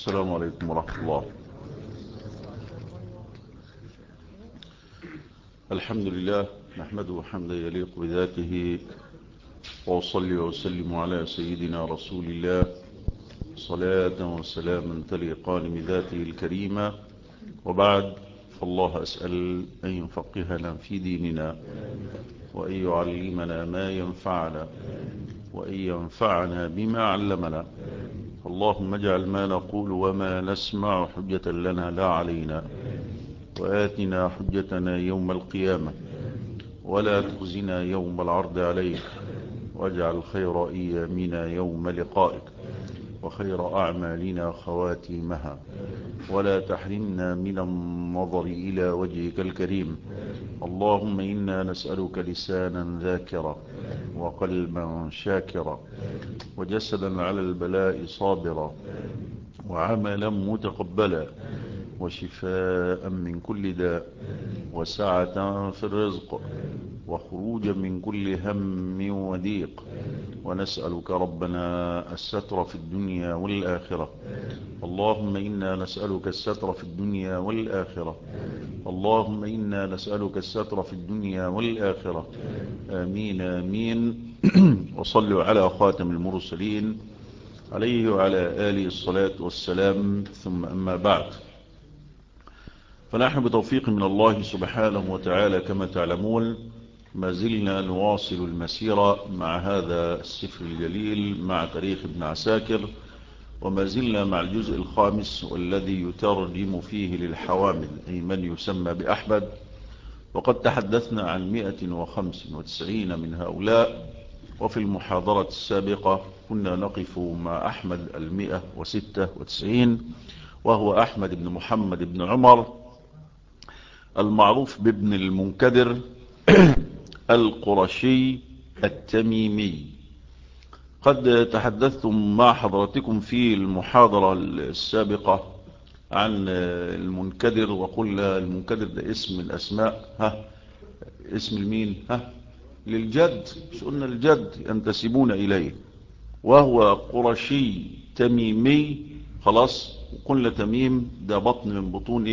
السلام عليكم ورحمة الله. الحمد لله نحمده حمدا يليق بذاته، وأصلي وأسلم على سيدنا رسول الله صلاة وسلاما تليقان بذاته الكريمة، وبعد، فالله أسأل أن يفقهنا في ديننا، وأن يعلمنا ما ينفعنا، وأن ينفعنا بما علمنا. اللهم اجعل ما نقول وما نسمع حجة لنا لا علينا، وآتنا حجتنا يوم القيامة، ولا تخزنا يوم العرض عليك، واجعل خير أيامنا يوم لقائك، وخير أعمالنا خواتيمها، ولا تحرمنا من النظر إلى وجهك الكريم. اللهم إنا نسألك لسانا ذاكرا، وقلبا شاكرا، وجسدا على البلاء صابرا، وعملا متقبلا، وشفاء من كل داء، وسعة في الرزق، وخروجا من كل هم وضيق. ونسألك ربنا الستر في الدنيا والآخرة. اللهم إنا نسألك الستر في الدنيا والآخرة. اللهم إنا نسألك الستر في الدنيا والآخرة. آمين آمين. وصلوا على خاتم المرسلين عليه وعلى آله الصلاة والسلام، ثم أما بعد، فنحن بتوفيق من الله سبحانه وتعالى كما تعلمون ما زلنا نواصل المسيرة مع هذا السفر الجليل، مع تاريخ ابن عساكر، وما زلنا مع الجزء الخامس والذي يترجم فيه للحوامل، أي من يسمى بأحمد. وقد تحدثنا عن 195 من هؤلاء، وفي المحاضرة السابقة كنا نقف مع أحمد 196، وهو أحمد بن محمد بن عمر المعروف بابن المنكدر القرشي التميمي. قد تحدثتم مع حضراتكم في المحاضرة السابقة عن المنكدر، وقلنا المنكدر ده اسم من أسماء اسم المين للجد، مش قلنا الجد ينتسبون إليه، وهو قرشي تميمي. خلاص، وقلنا تميم ده بطن من بطون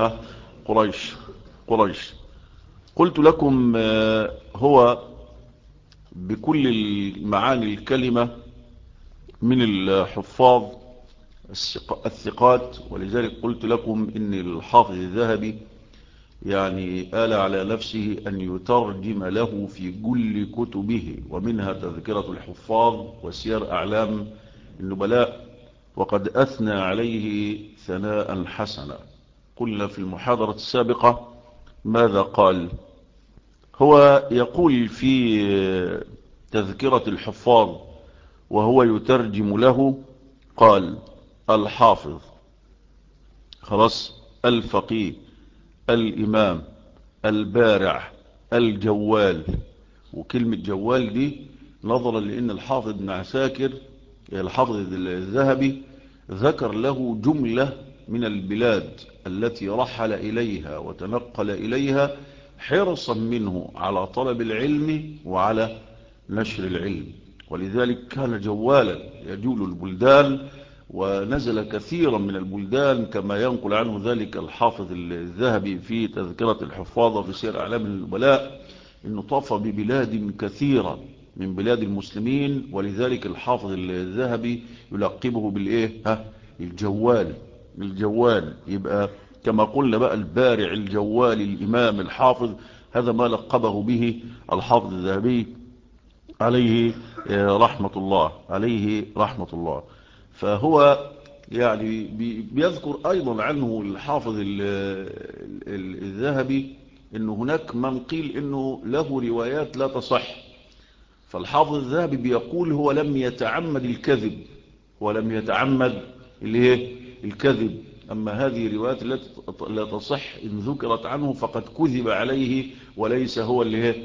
قريش. قلت لكم هو بكل المعاني الكلمة من الحفاظ الثقات، ولذلك قلت لكم إن الحافظ الذهبي يعني آل على نفسه أن يترجم له في كل كتبه، ومنها تذكرة الحفاظ وسير أعلام النبلاء، وقد أثنى عليه ثناء حسنا. قلنا في المحاضرة السابقة ماذا قال. هو يقول في تذكرة الحفاظ وهو يترجم له، قال: الحافظ، خلاص، الفقيه، الإمام، البارع، الجوال. وكلمة جوال دي نظرا لأن الحافظ بن عساكر الحافظ الذهبي ذكر له جملة من البلاد التي رحل إليها وتنقل إليها حرصا منه على طلب العلم وعلى نشر العلم، ولذلك كان جوالا يجول البلدان، ونزل كثيرا من البلدان كما ينقل عنه ذلك الحافظ الذهبي في تذكرة الحفاظ في سير أعلام النبلاء، إنه طاف ببلاد كثيرة من بلاد المسلمين، ولذلك الحافظ الذهبي يلقبه الجوال. يبقى كما قلنا بقى البارع، الجوال، الإمام، الحافظ، هذا ما لقبه به الحافظ الذهبي عليه رحمة الله. فهو يعني بيذكر أيضا عنه الحافظ الذهبي أنه هناك من قيل أنه له روايات لا تصح، فالحافظ الذهبي بيقول هو لم يتعمد الكذب، ولم يتعمد الكذب. أما هذه الروايات التي لا تصح إن ذكرت عنه فقد كذب عليه، وليس هو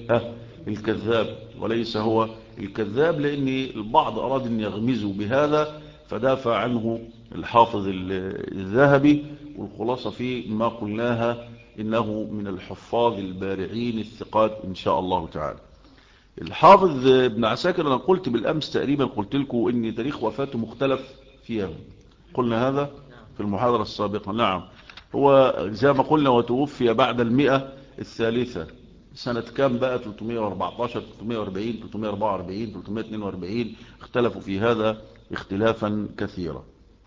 الكذاب، لأن البعض أراد أن يغمزوا بهذا فدافع عنه الحافظ الذهبي. والخلاصة في ما قلناها إنه من الحفاظ البارعين الثقات إن شاء الله تعالى. الحافظ ابن عساكر، أنا قلت بالأمس تقريبا، قلت لكم إن تاريخ وفاته مختلف فيها، قلنا هذا في المحاضرة السابقة. نعم، هو زي ما قلنا وتوفي بعد 100 الثالثة. سنة كام بقى؟ 314 340 344 342، اختلفوا في هذا اختلافا كثيرا.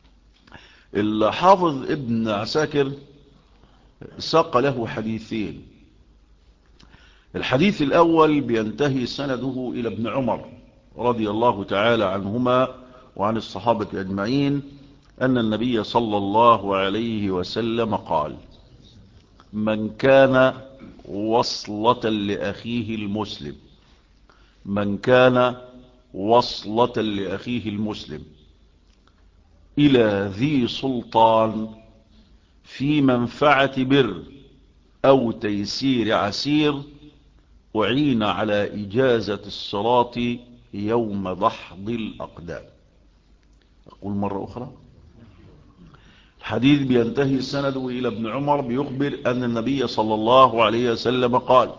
الحافظ ابن عساكر ساق له حديثين. الحديث الأول بينتهي سنده إلى ابن عمر رضي الله تعالى عنهما وعن الصحابة أجمعين أن النبي صلى الله عليه وسلم قال: من كان وصلة لأخيه المسلم، من كان وصلة لأخيه المسلم إلى ذي سلطان في منفعة بر أو تيسير عسير أعين على إجازة الصراط يوم دحض الأقدام. أقول مرة أخرى، الحديث بينتهي سنده إلى ابن عمر بيخبر أن النبي صلى الله عليه وسلم قال: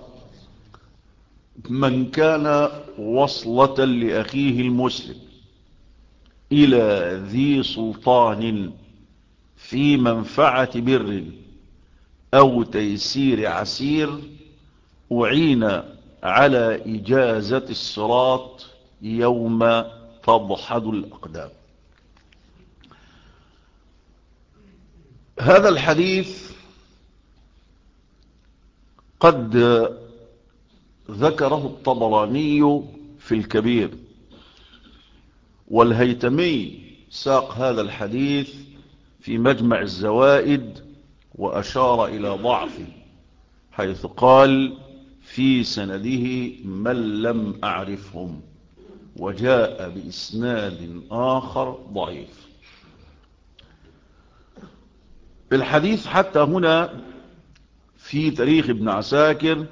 من كان وصلة لأخيه المسلم إلى ذي سلطان في منفعة بر أو تيسير عسير أعين على إجازة الصراط يوم تضحد الأقدام. هذا الحديث قد ذكره الطبراني في الكبير، والهيتمي ساق هذا الحديث في مجمع الزوائد وأشار إلى ضعفه، حيث قال: في سنده من لم أعرفهم، وجاء بإسناد آخر ضعيف. الحديث حتى هنا في تاريخ ابن عساكر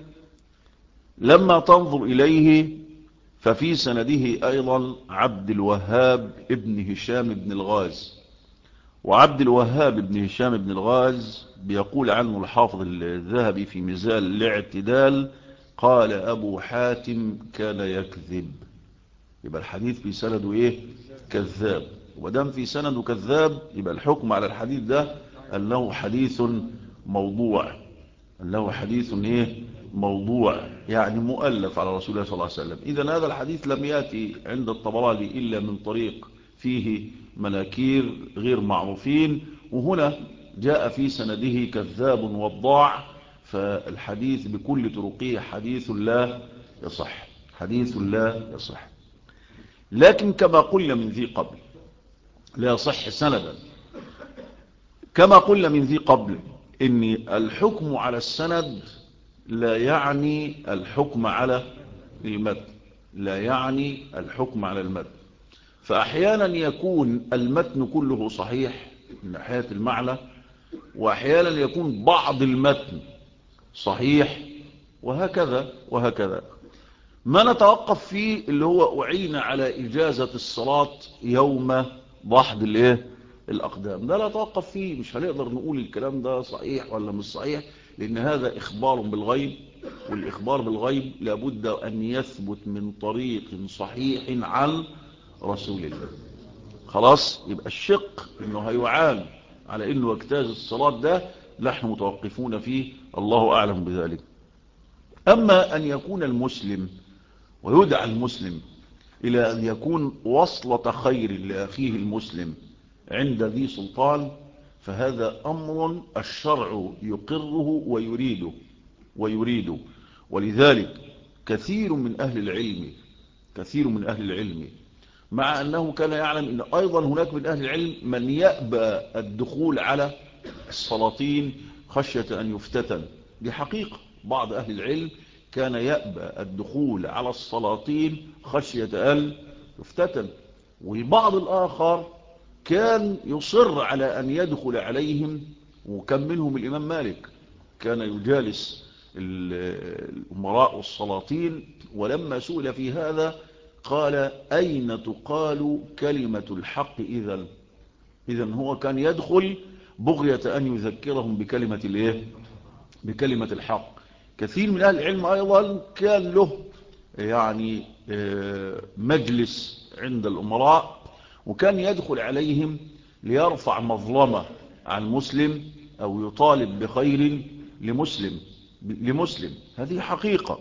لما تنظر إليه ففي سنده أيضا عبد الوهاب ابن هشام بن الغاز، وعبد الوهاب ابن هشام بن الغاز بيقول عنه الحافظ الذهبي في ميزان الاعتدال: قال أبو حاتم كان يكذب. يبقى الحديث في سنده ايه؟ كذاب. ودام في سنده كذاب يبقى الحكم على الحديث ده أنه حديث موضوع، أنه حديث ايه؟ موضوع، يعني مؤلف على رسول الله صلى الله عليه وسلم. إذن هذا الحديث لم يأتي عند الطبراني إلا من طريق فيه مناكير غير معروفين، وهنا جاء في سنده كذاب وضاع، فالحديث بكل طرقه حديث لا يصح، حديث لا يصح. لكن كما قلنا من ذي قبل لا يصح سندا، كما قلنا من ذي قبل إن الحكم على السند لا يعني الحكم على المتن، لا يعني الحكم على المتن. فأحيانا يكون المتن كله صحيح من ناحية المعنى، وأحيانا يكون بعض المتن صحيح، وهكذا وهكذا. ما نتوقف فيه اللي هو أعين على إجازة الصراط يوم ضحض الأقدام، ده لا نتوقف فيه، مش هنقدر نقول الكلام ده صحيح ولا مش صحيح، لأن هذا إخبار بالغيب، والإخبار بالغيب لابد أن يثبت من طريق صحيح عن رسول الله. خلاص، يبقى الشق إنه هيعان على إنه اجتاز الصراط ده نحن متوقفون فيه، الله أعلم بذلك. أما أن يكون المسلم ويدعى المسلم إلى أن يكون وصلة خير لأخيه المسلم عند ذي سلطان، فهذا أمر الشرع يقره ويريده. ولذلك كثير من أهل العلم مع أنه كان يعلم أن أيضا هناك من أهل العلم من يأبى الدخول على السلاطين خشية أن يفتتن. دي حقيقة، بعض أهل العلم كان يأبى الدخول على السلاطين خشية أن يفتتن، والبعض الآخر كان يصر على أن يدخل عليهم، وكم منهم الإمام مالك كان يجالس الأمراء والسلاطين، ولما سئل في هذا قال: أين تقال كلمة الحق؟ إذن هو كان يدخل بغية أن يذكرهم بكلمة الحق. كثير من أهل العلم أيضا كان له يعني مجلس عند الأمراء، وكان يدخل عليهم ليرفع مظلمة عن مسلم أو يطالب بخير لمسلم. هذه حقيقة.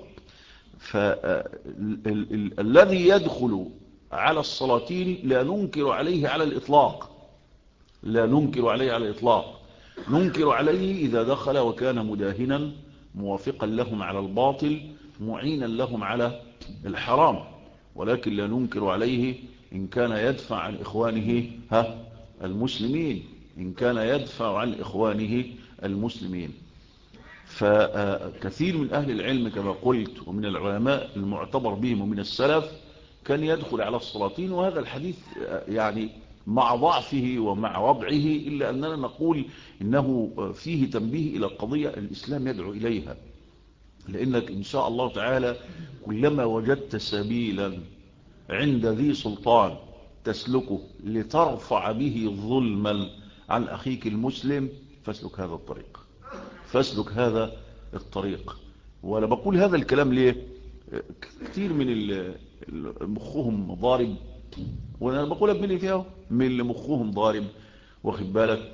فالذي يدخل على السلاطين لا ننكر عليه على الإطلاق، لا ننكر عليه على الإطلاق. ننكر عليه إذا دخل وكان مداهنا موافقا لهم على الباطل معينا لهم على الحرام، ولكن لا ننكر عليه إن كان يدفع عن إخوانه المسلمين، إن كان يدفع عن إخوانه المسلمين. فكثير من أهل العلم كما قلت ومن العلماء المعتبر بهم ومن السلف كان يدخل على السلاطين، وهذا الحديث يعني مع ضعفه ومع وضعه إلا أننا نقول إنه فيه تنبيه إلى القضية الإسلام يدعو إليها. لأنك إن شاء الله تعالى كلما وجدت سبيلا عند ذي سلطان تسلكه لترفع به ظلما عن أخيك المسلم فاسلك هذا الطريق، فاسلك هذا الطريق. وأنا بقول هذا الكلام ليه؟ كثير من مخهم ضارب، وانا بقولها بملي فيها من اللي مخهم ضارب، واخد بالك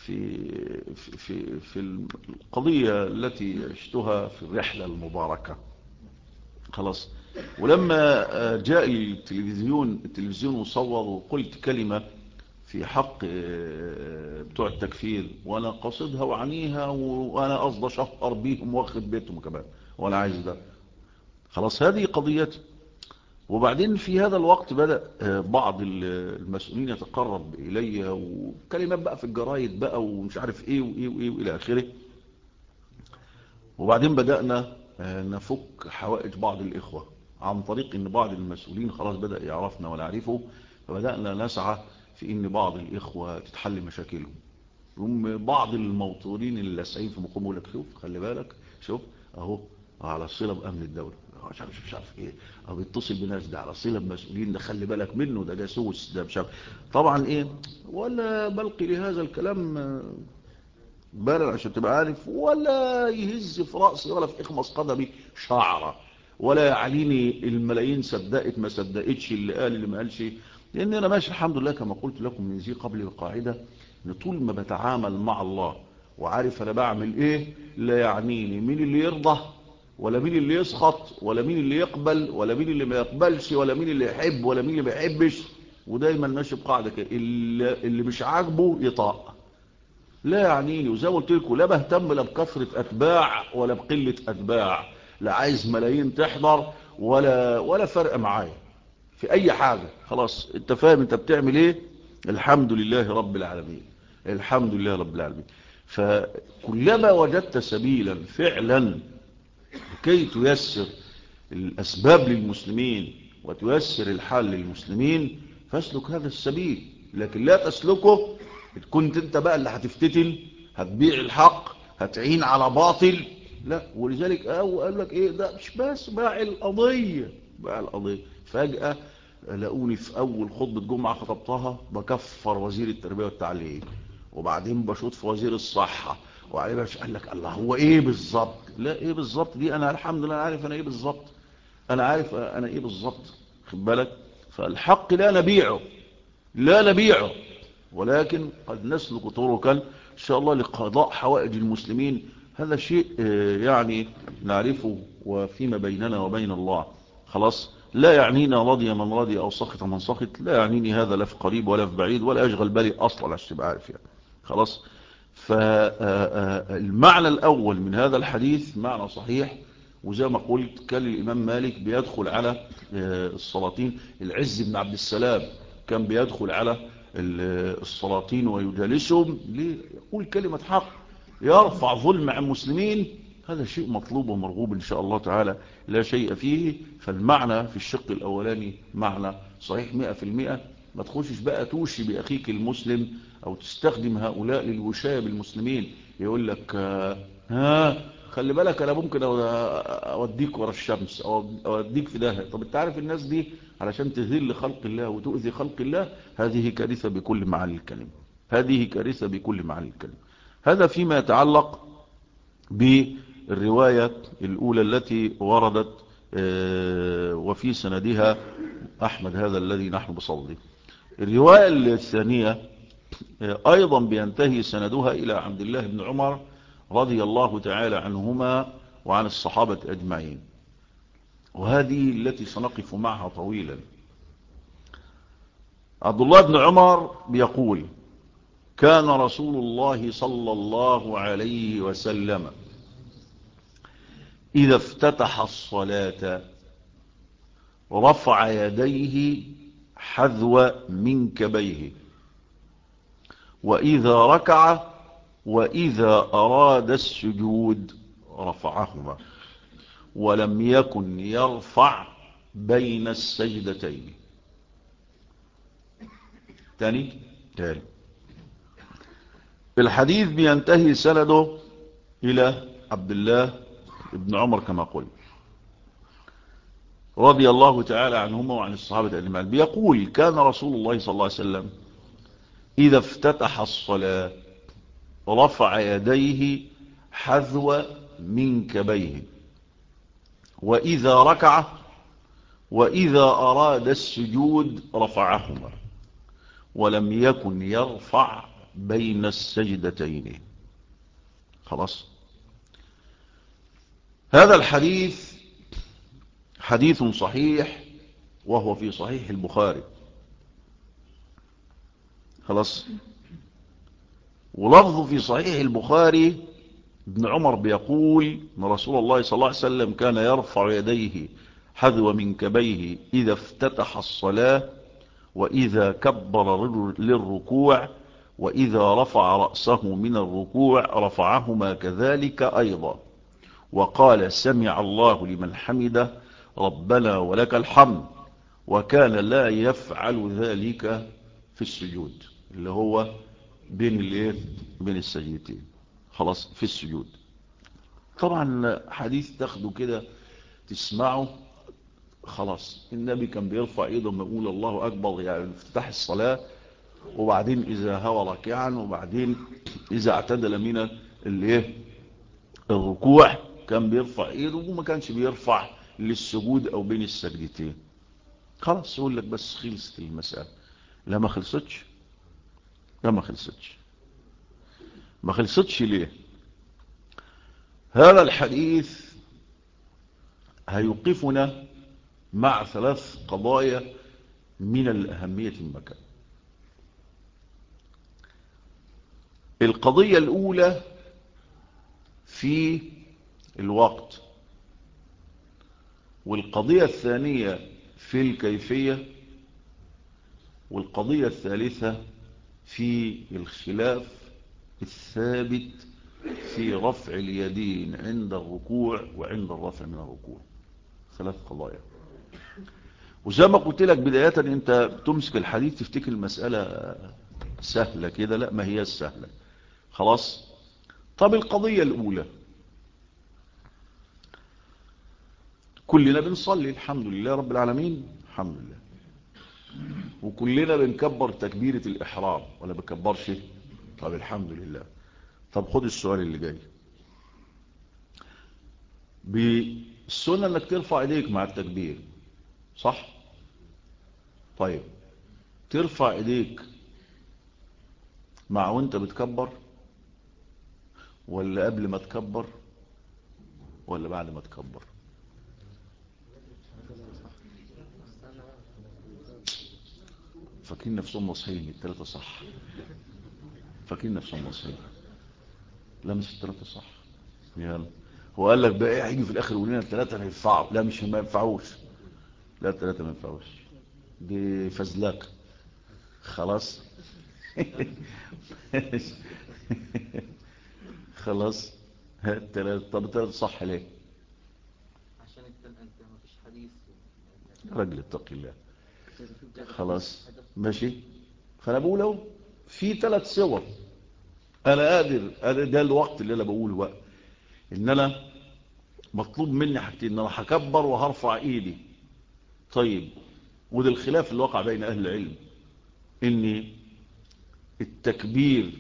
في القضية التي عشتها في الرحلة المباركة. خلاص. ولما جاء التلفزيون مصور وقلت كلمة في حق بتوع التكفير وانا قصدها وعنيها وانا قصد اشهر بيهم واخد بيتهم كمان وانا عايز ده، خلاص هذه قضيتي. وبعدين في هذا الوقت بدأ بعض المسؤولين يتقرب إلي وكلمات بقى في الجرايد بقى ومش عارف ايه وايه وايه والى اخره. وبعدين بدأنا نفك حوائج بعض الإخوة عن طريق ان بعض المسؤولين خلاص بدأ يعرفنا ونعرفه، فبدأنا نسعى في ان بعض الإخوة تتحل مشاكلهم. بعض الموطورين اللي لاسعين في مقام يقول لك شوف خلي بالك شوف اهو على صلة بأمن الدولة مش عارف ايه، او بيتصل بناس ده على صلة بمسؤولين ده خلي بالك منه ده جاسوس ده مش عارف. طبعا ايه ولا بلقي لهذا الكلام بالا عشان تبقى عارف، ولا يهز في رأسي ولا في اخمص قدمي شعرة، ولا يعليني الملايين صدقت ما صدقتش اللي قال اللي ما قالش. لان انا ماشي الحمد لله كما قلت لكم من ذي قبل القاعدة ان طول ما بتعامل مع الله وعارف انا بعمل ايه لا يعنيني مين اللي يرضى ولا مين اللي يسخط ولا مين اللي يقبل ولا مين اللي ما يقبلش ولا مين اللي يحب ولا مين اللي ما يحبش. ودايما ماشي بقاعده كده اللي مش عاجبه يطاق، لا يعنيني. وزي ما قلت لكم لا بهتم لا بكثره اتباع ولا بقله اتباع، لا عايز ملايين تحضر ولا فرق معايا في اي حاجه. خلاص انت فاهم انت بتعمل ايه. الحمد لله رب العالمين، الحمد لله رب العالمين. فكلما وجدت سبيلا فعلا كي تيسر الأسباب للمسلمين وتيسر الحال للمسلمين فاسلك هذا السبيل. لكن لا تسلكه كنت انت بقى اللي هتفتتن، هتبيع الحق، هتعين على باطل. لا. ولذلك قال لك ايه ده مش بس باع القضية، باع القضية. فجأة لقوني في اول خطبة جمعة خطبتها بكفر وزير التربية والتعليم وبعدين بشوط في وزير الصحة وبعدين قال لك الله هو ايه بالظبط. لا ايه بالظبط دي انا الحمد لله عارف انا ايه بالظبط، انا عارف انا ايه بالظبط خد بالك. فالحق لا نبيعه، لا نبيعه، ولكن قد نسلك طرقا ان شاء الله لقضاء حوائج المسلمين. هذا شيء يعني نعرفه وفيما بيننا وبين الله. خلاص لا يعنينا رضي من رضي او سخط من سخط، لا يعنيني هذا لا في قريب ولا في بعيد ولا يشغل بالي اصلا عشان تبقى عارف يعني. خلاص. فالمعنى الأول من هذا الحديث معنى صحيح. وزي ما قلت كان الإمام مالك بيدخل على السلاطين. العز بن عبد السلام كان بيدخل على السلاطين ويجالسهم ليقول كلمة حق يرفع ظلم عن المسلمين. هذا شيء مطلوب ومرغوب إن شاء الله تعالى لا شيء فيه. فالمعنى في الشق الأولاني معنى صحيح 100%. ما تخشش بقى توشي بأخيك المسلم أو تستخدم هؤلاء للوشاية بالمسلمين. يقول لك خلي بالك أنا ممكن أوديك ورا الشمس أو أوديك في داهية. طب أنت عارف الناس دي علشان تذل خلق الله وتؤذي خلق الله. هذه كارثة بكل معاني الكلمة، هذه كارثة بكل معاني الكلمة. هذا فيما يتعلق بالرواية الأولى التي وردت وفي سندها أحمد هذا الذي نحن بصوته. الرواية الثانية أيضا بينتهي سندها إلى عبد الله بن عمر رضي الله تعالى عنهما وعن الصحابة أجمعين، وهذه التي سنقف معها طويلا. عبد الله بن عمر بيقول: كان رسول الله صلى الله عليه وسلم إذا افتتح الصلاة رفع يديه حذو منكبيه، وإذا ركع وإذا أراد السجود رفعهما، ولم يكن يرفع بين السجدتين. تاني الحديث بينتهي سنده إلى عبد الله بن عمر كما قلت رضي الله تعالى عنهما وعن الصحابة أجمعين، بيقول: كان رسول الله صلى الله عليه وسلم إذا افتتح الصلاة رفع يديه حذو منكبيه، وإذا ركع وإذا أراد السجود رفعهما، ولم يكن يرفع بين السجدتين. خلاص، هذا الحديث حديث صحيح، وهو في صحيح البخاري. خلاص، ولفظه في صحيح البخاري ابن عمر بيقول ان رسول الله صلى الله عليه وسلم كان يرفع يديه حذو منكبيه إذا افتتح الصلاة، وإذا كبر للركوع، وإذا رفع رأسه من الركوع رفعهما كذلك أيضا، وقال: سمع الله لمن حمده ربنا ولك الحمد، وكان لا يفعل ذلك في السجود، اللي هو بين السجدتين. خلاص، في السجود. طبعا حديث تاخده كده تسمعه، خلاص النبي كان بيرفع ايده لما يقول الله اكبر، يعني افتتاح الصلاة، وبعدين اذا هوى راكعا، وبعدين اذا اعتدل من الركوع كان بيرفع ايده، وما كانش بيرفع للسجود او بين السجدتين. خلاص، يقول لك بس خلصت المسألة. لا، ما خلصتش. ما خلصتش ليه؟ هذا الحديث هيوقفنا مع 3 قضايا من الأهمية المكان. القضية الأولى في الوقت، والقضية الثانية في الكيفية، والقضية الثالثة في الخلاف الثابت في رفع اليدين عند الركوع وعند الرفع من الركوع. 3 قضايا. وزي ما قلت لك بداية، انت بتمسك الحديث تفتكر المسألة سهلة كده، لا، ما هي السهلة. خلاص. طب القضية الأولى، كلنا بنصلي الحمد لله رب العالمين، الحمد لله، وكلنا بنكبر تكبيرة الإحرام ولا بكبرش؟ طب الحمد لله. طب خد السؤال اللي جاي. بالسنة انك ترفع ايديك مع التكبير، صح؟ طيب، ترفع ايديك مع وانت بتكبر، ولا قبل ما تكبر، ولا بعد ما تكبر؟ فاكرين نفسهم نصحين ال3 صح؟ فاكرين نفسهم نصحين؟ لا، مش ال3 صح. يلا، هو قال لك بقى ايه؟ هيجي في الاخر يقول لنا ال3 هينفعوا. لا، مش ما ينفعوش. لا، ال3 ما ينفعوش، دي فزلكه. خلاص. خلاص. طب ال3 صح ليه؟ عشان انت ما فيش حديث. راجل اتقي الله. خلاص ماشي. فانا بقول اهو في 3 صور. انا قادر، ده الوقت اللي انا بقوله بقى، ان انا مطلوب مني حاجتين: ان انا هكبر وهرفع ايدي. طيب، وده الخلاف اللي وقع بين اهل العلم، ان التكبير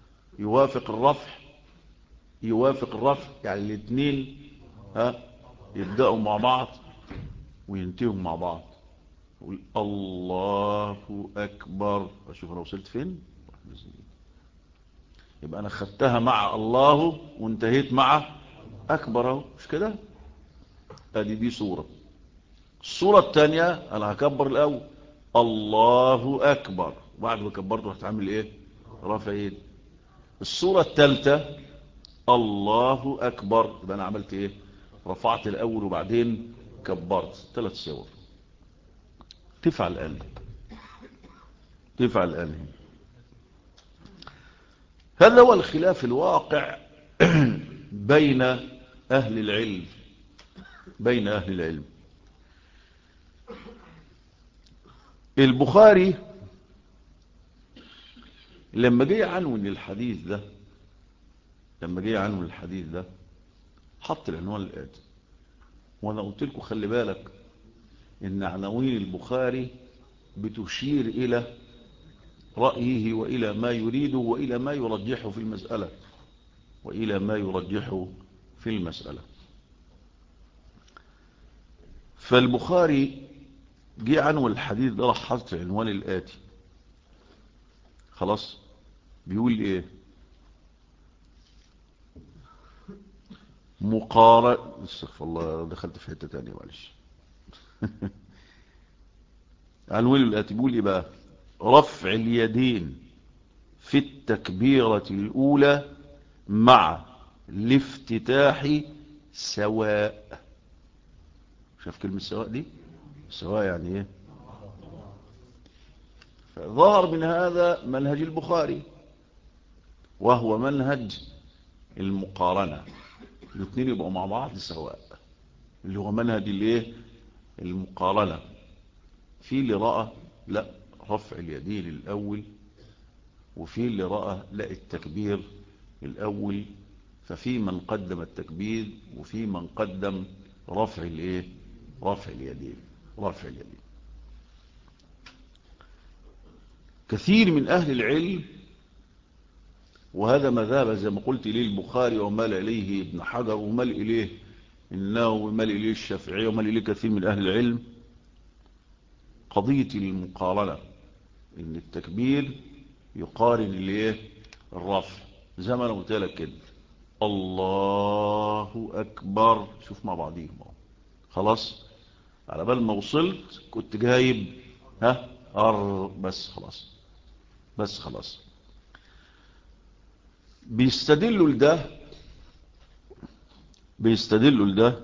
يوافق الرفع، يعني الاثنين يبدأوا مع بعض وينتهوا مع بعض. يقول الله أكبر. أشوف أنا وصلت فين. يبقى أنا خدتها مع الله وانتهيت مع أكبر، مش كده؟ دي صورة. الصورة الثانية أنا هكبر الأول الله أكبر، بعد ما كبرته هتعمل إيه؟ رفع يد. الصورة الثالثة الله أكبر، يبقى أنا عملت إيه؟ رفعت الأول وبعدين كبرت. 3 صور. تفعل الآن، تفعل الآن. هذا هو الخلاف الواقع بين أهل العلم، بين أهل العلم. البخاري لما جه عنون الحديث ده، حط العنوان الآتي. وانا قلت لكم خلي بالك ان عناوين البخاري بتشير الى رأيه والى ما يريده والى ما يرجحه في المسألة. فالبخاري جه عنون الحديث ده، راح حط العنوان الآتي. خلاص، بيقول ايه؟ استغفر الله، دخلت في حتة تانية معلش. عنوان الآتي بيقول ايه بقى؟ رفع اليدين في التكبيرة الأولى مع الافتتاح سواء. شاف كلمة سواء دي؟ سواء يعني ايه؟ فظهر من هذا منهج البخاري، وهو منهج المقارنة. الاثنين يبقوا مع بعض سواء، اللي هو منهج الايه؟ المقارنة. في اللي رأى لا رفع اليدين الأول، وفي اللي رأى لا التكبير الأول. ففي من قدم التكبير وفي من قدم رفع الايه؟ رفع اليدين. كثير من أهل العلم، وهذا ما ذهب زي ما قلت إليه البخاري ومال إليه ابن حجر ومال إليه النووي ومال إليه الشافعي ومال إليه كثير من أهل العلم، قضية المقارنة، إن التكبير يقارن الايه؟ الرفع. زي ما أنا قلت لك كده، الله أكبر، شوف مع بعضيهم. خلاص، على بال ما وصلت كنت جايب بس خلاص. بيستدلوا لده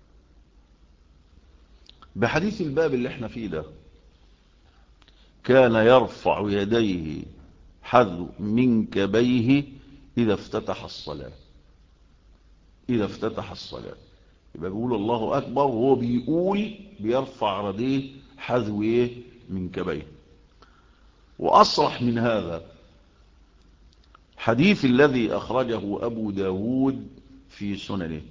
بحديث الباب اللي احنا فيه ده: كان يرفع يديه حذو منكبيه إذا افتتح الصلاة. يبقى بيقول الله أكبر وهو بيرفع يديه حذو منكبيه. وأصرح من هذا حديث الذي أخرجه أبو داود في سننه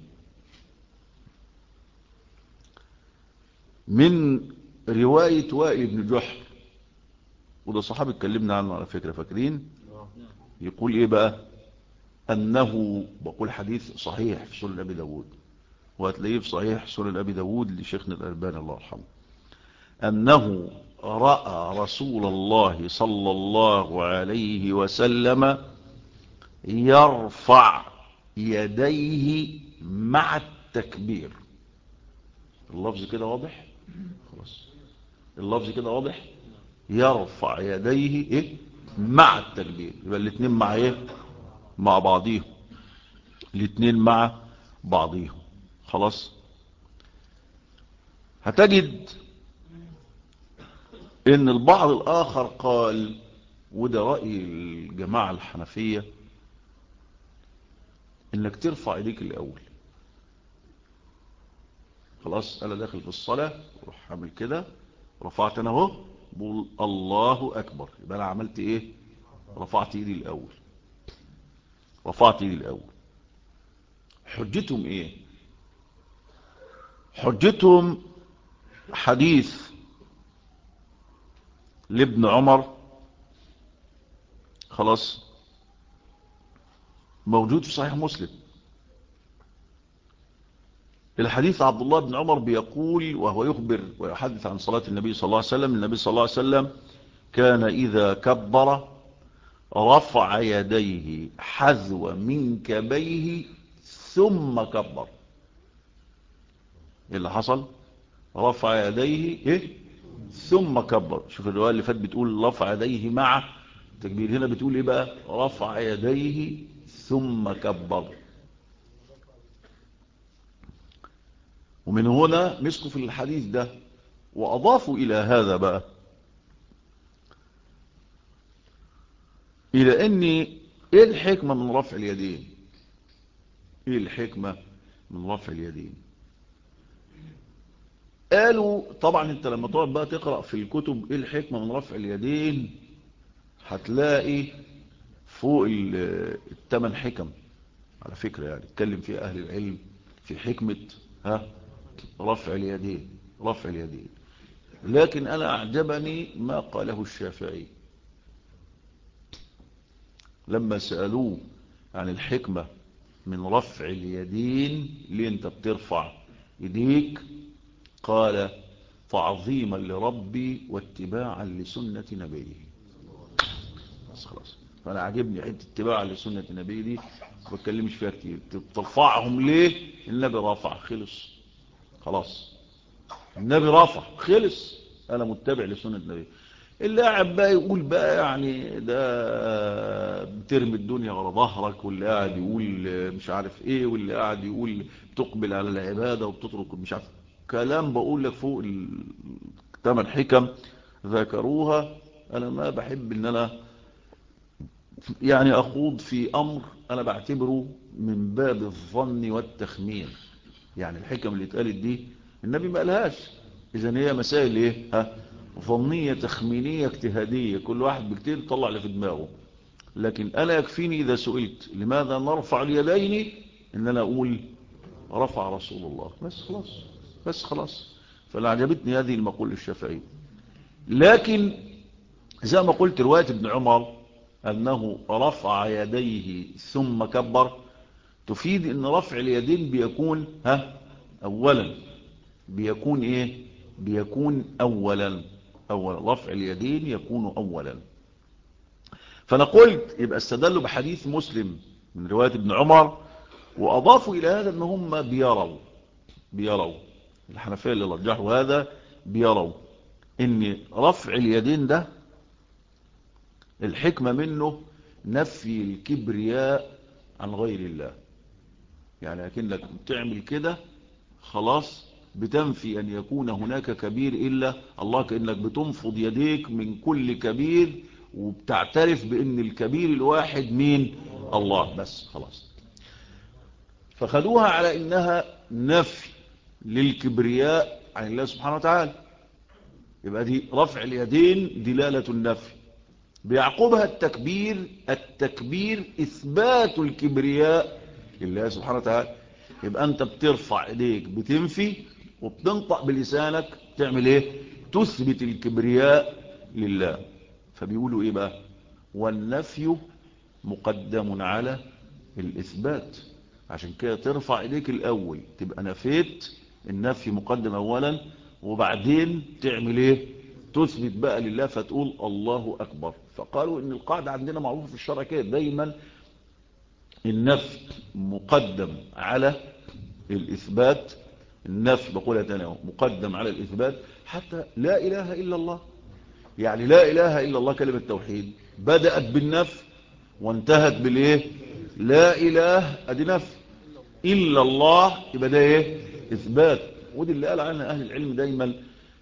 من رواية وائل بن جحر، وده صحابي اتكلمنا عنه على فكرة، فاكرين؟ يقول ايه بقى؟ أنه، بقول حديث صحيح في سنن أبي داود، وهتلاقيه في صحيح سنن أبي داود لشيخنا الألباني الله يرحمه، أنه رأى رسول الله صلى الله عليه وسلم يرفع يديه مع التكبير. اللفظ كده واضح؟ خلاص، اللفظ كده واضح. يرفع يديه مع التكبير، يبقى الاثنين مع مع بعضيهم، الاثنين مع بعضيهم. خلاص، هتجد ان البعض الاخر قال، وده رأي الجماعة الحنفية، انك ترفع ايديك الاول. خلاص، انا داخل في الصلاة روح اعمل كده، رفعت انا اهو، بقول الله اكبر، يبقى انا عملت ايه؟ رفعت ايدي الاول. حجتهم ايه؟ حجتهم حديث لابن عمر، خلاص، موجود في صحيح مسلم. الحديث عبد الله بن عمر بيقول، وهو يخبر ويحدث عن صلاة النبي صلى الله عليه وسلم: النبي صلى الله عليه وسلم كان إذا كبر رفع يديه حذو منكبيه ثم كبر. ايه اللي حصل؟ رفع يديه ايه ثم كبر. شوف الرواية اللي فات بتقول رفع يديه مع تكبير، هنا بتقول ايه بقى؟ رفع يديه ثم كبر. ومن هنا مسكوا في الحديث ده وأضافوا إلى هذا بقى إلى أن إيه الحكمة من رفع اليدين؟ إيه الحكمة من رفع اليدين؟ قالوا طبعا أنت لما تقعد بقى تقرأ في الكتب إيه الحكمة من رفع اليدين هتلاقي فوق الثمان حكم على فكرة، يعني اتكلم فيها أهل العلم في حكمة رفع اليدين. رفع اليدين. لكن أنا أعجبني ما قاله الشافعي لما سألوه عن الحكمة من رفع اليدين، ليه انت بترفع يديك؟ قال تعظيما لربي واتباعا لسنة نبيه. بس خلاص، فأنا عجبني حته اتباعا لسنة نبيه دي، ما بتكلمش فيها كتير. ترفعهم ليه؟ النبي رفع، خلص خلاص. النبي رفع، خلص، أنا متبع لسنة نبيه. اللي قاعد بقى يقول بقى يعني ده بترمي الدنيا على ظهرك، واللي قاعد يقول مش عارف ايه، واللي قاعد يقول تقبل على العبادة وبتترك مش عارف كلام. بقول لك فوق الثمان حكم ذكروها. انا ما بحب ان انا يعني اخوض في امر انا بعتبره من باب الظن والتخمين. يعني الحكم اللي اتقالت دي النبي ما قالهاش، اذا هي مسائل ايه؟ ظنية تخمينية اجتهادية، كل واحد بيجتهد يطلع اللي في دماغه. لكن انا يكفيني اذا سئلت لماذا نرفع اليدين ان انا اقول رفع رسول الله، بس خلاص. بس خلاص. فانا عجبتني هذه المقولة الشافعية. لكن زي ما قلت رواية ابن عمر انه رفع يديه ثم كبر تفيد ان رفع اليدين بيكون اولا. بيكون ايه؟ بيكون اولا. رفع اليدين يكون اولا. فانا قلت يبقى استدلوا بحديث مسلم من رواية ابن عمر، واضافوا الى هذا ان هم بيروا الحنفية اللي رجحوا هذا، بيروا ان رفع اليدين ده الحكمة منه نفي الكبرياء عن غير الله. يعني لكنك بتعمل كده خلاص بتنفي أن يكون هناك كبير إلا الله، كأنك بتنفض يديك من كل كبير وبتعترف بأن الكبير الواحد مين؟ الله، بس خلاص. فخدوها على إنها نفي للكبرياء عن الله سبحانه وتعالى. يبقى دي رفع اليدين دلالة النفي، بيعقبها التكبير إثبات الكبرياء لله سبحانه وتعالى. يبقى أنت بترفع إيديك بتنفي، وبتنطق بلسانك تعمل إيه؟ تثبت الكبرياء لله. فبيقولوا إيه بقى؟ والنفي مقدم على الإثبات. عشان كده ترفع إيديك الأول تبقى نفيت، النفي مقدم أولا، وبعدين تعمل إيه؟ تثبت بقى لله فتقول الله أكبر. فقالوا إن القاعدة عندنا معروفة في الشرع كده دايما، النفي مقدم على الإثبات. النفي بقولها تاني مقدم على الإثبات. حتى لا إله إلا الله، يعني لا إله إلا الله كلمة توحيد بدأت بالنفي وانتهت بالإيه؟ لا إله أدي نفي، إلا الله يبقى ده إيه؟ إثبات. ودي اللي قال عنها أهل العلم دايما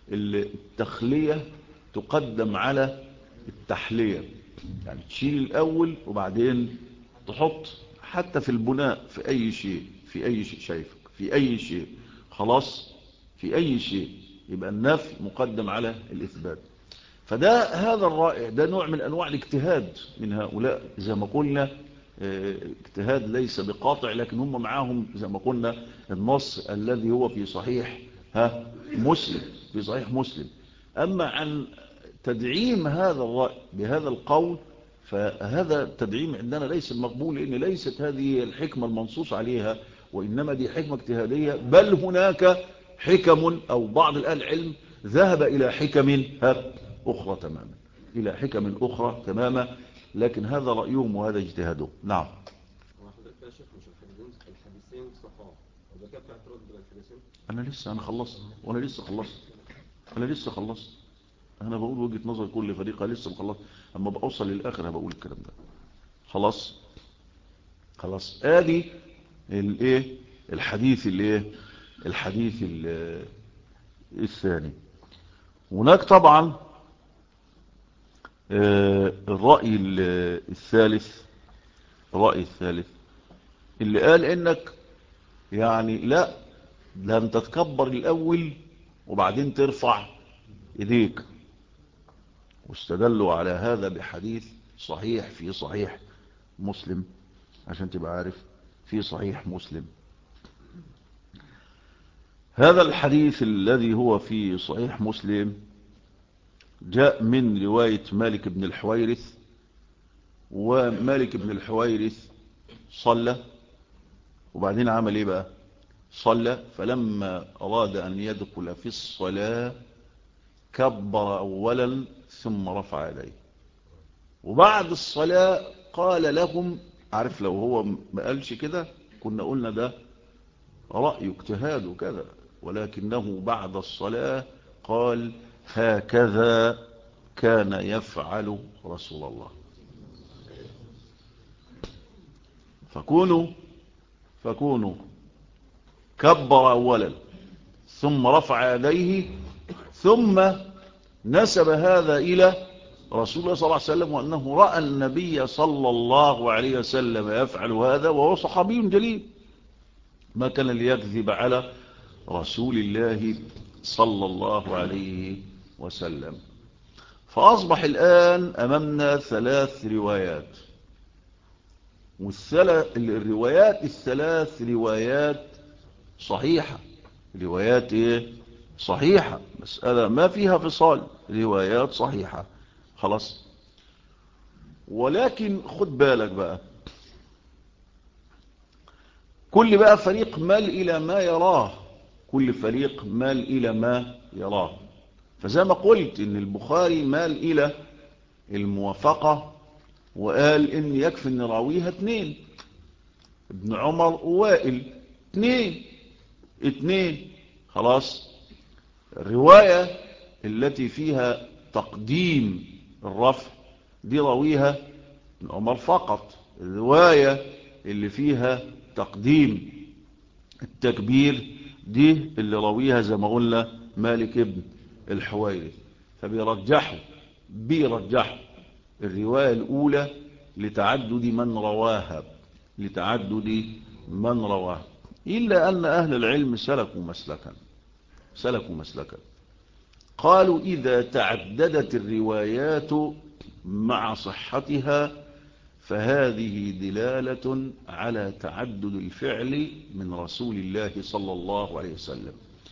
التخلية تقدم على التحلية. يعني تشيل الأول وبعدين تحط. حتى في البناء في أي شيء، في أي شيء شايفك في أي شيء خلاص، في أي شيء يبقى النفي مقدم على الإثبات. فده هذا الرائع ده نوع من أنواع الاجتهاد من هؤلاء. زي ما قلنا اجتهاد ليس بقاطع، لكن هم معاهم زي ما قلنا النص الذي هو في صحيح مسلم، في صحيح مسلم. أما عن تدعيم هذا الرأي بهذا القول فهذا التدعيم عندنا ليس مقبول، لأن ليست هذه الحكمة المنصوص عليها، وإنما دي حكمة اجتهادية. بل هناك حكم أو بعض العلم ذهب إلى حكم أخرى تماما، إلى حكم أخرى تماما. لكن هذا رأيهم وهذا اجتهادهم. نعم. وحضرتك يا شيخ مش الحديثين صحاح، وإذا كان في اعتراض بين الحديثين؟ أنا خلصت أنا لسه خلصت. أنا بقول وجهة نظر كل فريق لسه مخلص. أما بأوصل للآخر أنا بقول الكلام ده. خلاص آدي الايه الحديث الثاني. هناك طبعا الرأي الثالث اللي قال انك يعني لا، لن تتكبر الاول وبعدين ترفع ايديك، واستدلوا على هذا بحديث صحيح في صحيح مسلم. عشان تبقى عارف في صحيح مسلم هذا الحديث الذي هو في صحيح مسلم جاء من رواية مالك بن الحويرث. ومالك بن الحويرث صلى وبعدين عمل ايه بقى؟ صلى فلما أراد أن يدخل في الصلاة كبر أولا ثم رفع يديه، وبعد الصلاة قال لهم، عارف لو هو ما قالش كده كنا قلنا ده رأي اجتهاد وكذا، ولكنه بعد الصلاة قال هكذا كان يفعل رسول الله. فكونوا كبر أولا ثم رفع يديه ثم نسب هذا إلى رسول الله صلى الله عليه وسلم، وأنه رأى النبي صلى الله عليه وسلم يفعل هذا وهو صحابي جليل، ما كان ليكذب على رسول الله صلى الله عليه وسلم. فأصبح الآن أمامنا 3 روايات، والروايات ال3 روايات صحيحة. روايات صحيحة، مسألة ما فيها فصال، روايات صحيحة خلاص. ولكن خد بالك بقى، كل بقى فريق مال إلى ما يراه، كل فريق مال إلى ما يراه. فزي ما قلت إن البخاري مال إلى الموافقة وقال إن يكفي إن راويها 2، ابن عمر ووائل 2 خلاص. الرواية التي فيها تقديم الرفع دي راويها ابن عمر فقط. الرواية اللي فيها تقديم التكبير دي اللي راويها زي ما قلنا مالك ابن الحويرث. فبيرجحوا الرواية الأولى لتعدد من رواها، إلا أن أهل العلم سلكوا مسلكا قالوا إذا تعددت الروايات مع صحتها فهذه دلالة على تعدد الفعل من رسول الله صلى الله عليه وسلم،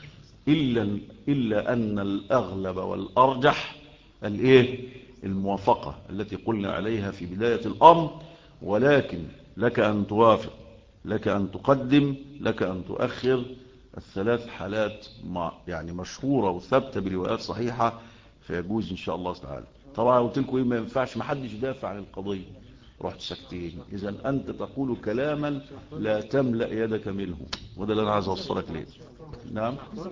إلا أن الأغلب والأرجح الموافقة التي قلنا عليها في بداية الأمر. ولكن لك أن توافق، لك أن تقدم، لك أن تؤخر. ال3 حالات يعني مشهورة وثابتة بروايات صحيحة، فيجوز إن شاء الله تعالى. طبعا قلت لكم ما ينفعش، ما حدش يدافع عن القضية، رحت ساكتين. إذا أنت تقول كلاما لا تملأ يدك منه، وده اللي أنا عايز أوصلك ليه. نعم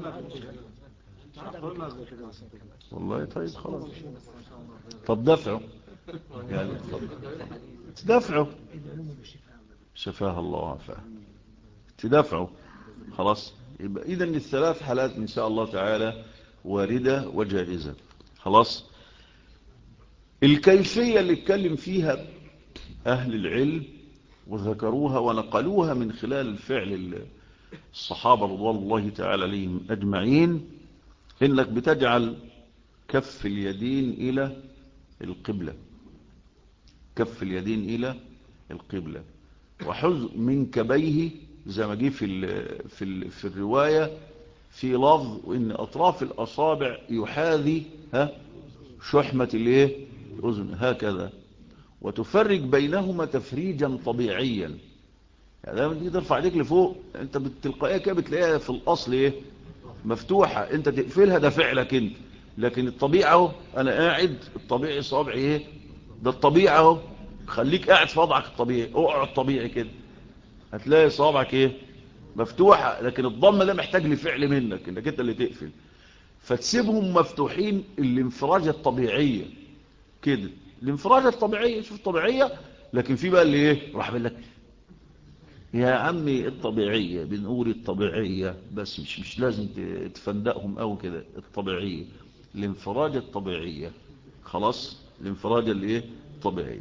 والله. طيب خلاص، طب دفعوا يعني، تدفعوا شفاها الله وعافاها، تدفعوا خلاص. يبقى إذن ال3 حالات إن شاء الله تعالى واردة وجائزة خلاص. الكيفية اللي اتكلم فيها أهل العلم وذكروها ونقلوها من خلال الفعل الصحابة رضوان الله تعالى عليهم أجمعين، إنك بتجعل كف اليدين إلى القبلة، كف اليدين إلى القبلة، وحذ منكبيه زي ما جه في الرواية في لفظ إن أطراف الأصابع يحاذي شحمة الأذن هكذا، وتفرج بينهما تفريجا طبيعيا. يعني لما تيجي ترفع ايديك لفوق انت بالتلقائيه كده بتلاقيها في الاصل مفتوحه، انت تقفلها ده فعلك انت. لكن الطبيعه اهو، انا قاعد الطبيعي صابعي ده الطبيعه اهو خليك قاعد في وضعك الطبيعي، اقعد طبيعي كده، هتلاقي صوابعك ايه مفتوحة. لكن الضم ده محتاج لفعل منك انك انت اللي تقفل، فتسيبهم مفتوحين. الانفراجة الطبيعية كده، الانفراجة الطبيعية، شوف طبيعية. لكن في بقى اللي ايه راح بقول لك يا عمي الطبيعية، بنقول الطبيعية بس مش لازم تفندقهم قوي كده. الطبيعية، الانفراجة الطبيعية، خلاص، الانفراجة اللي ايه الطبيعية.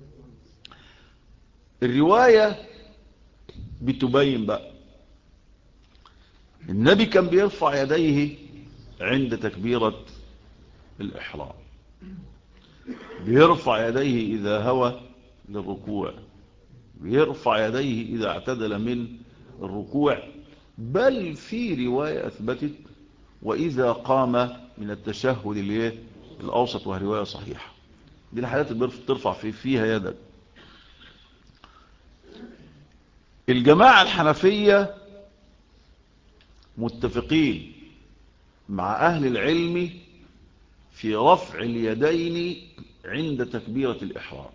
الرواية بتبين بقى النبي كان بيرفع يديه عند تكبيرة الإحرام، بيرفع يديه إذا هوى للركوع، بيرفع يديه إذا اعتدل من الركوع، بل في رواية أثبتت وإذا قام من التشهد الأوسط، وهي رواية صحيحة. دي الحالات اللي ترفع فيها يدك. الجماعة الحنفية متفقين مع أهل العلم في رفع اليدين عند تكبيرة الإحرام،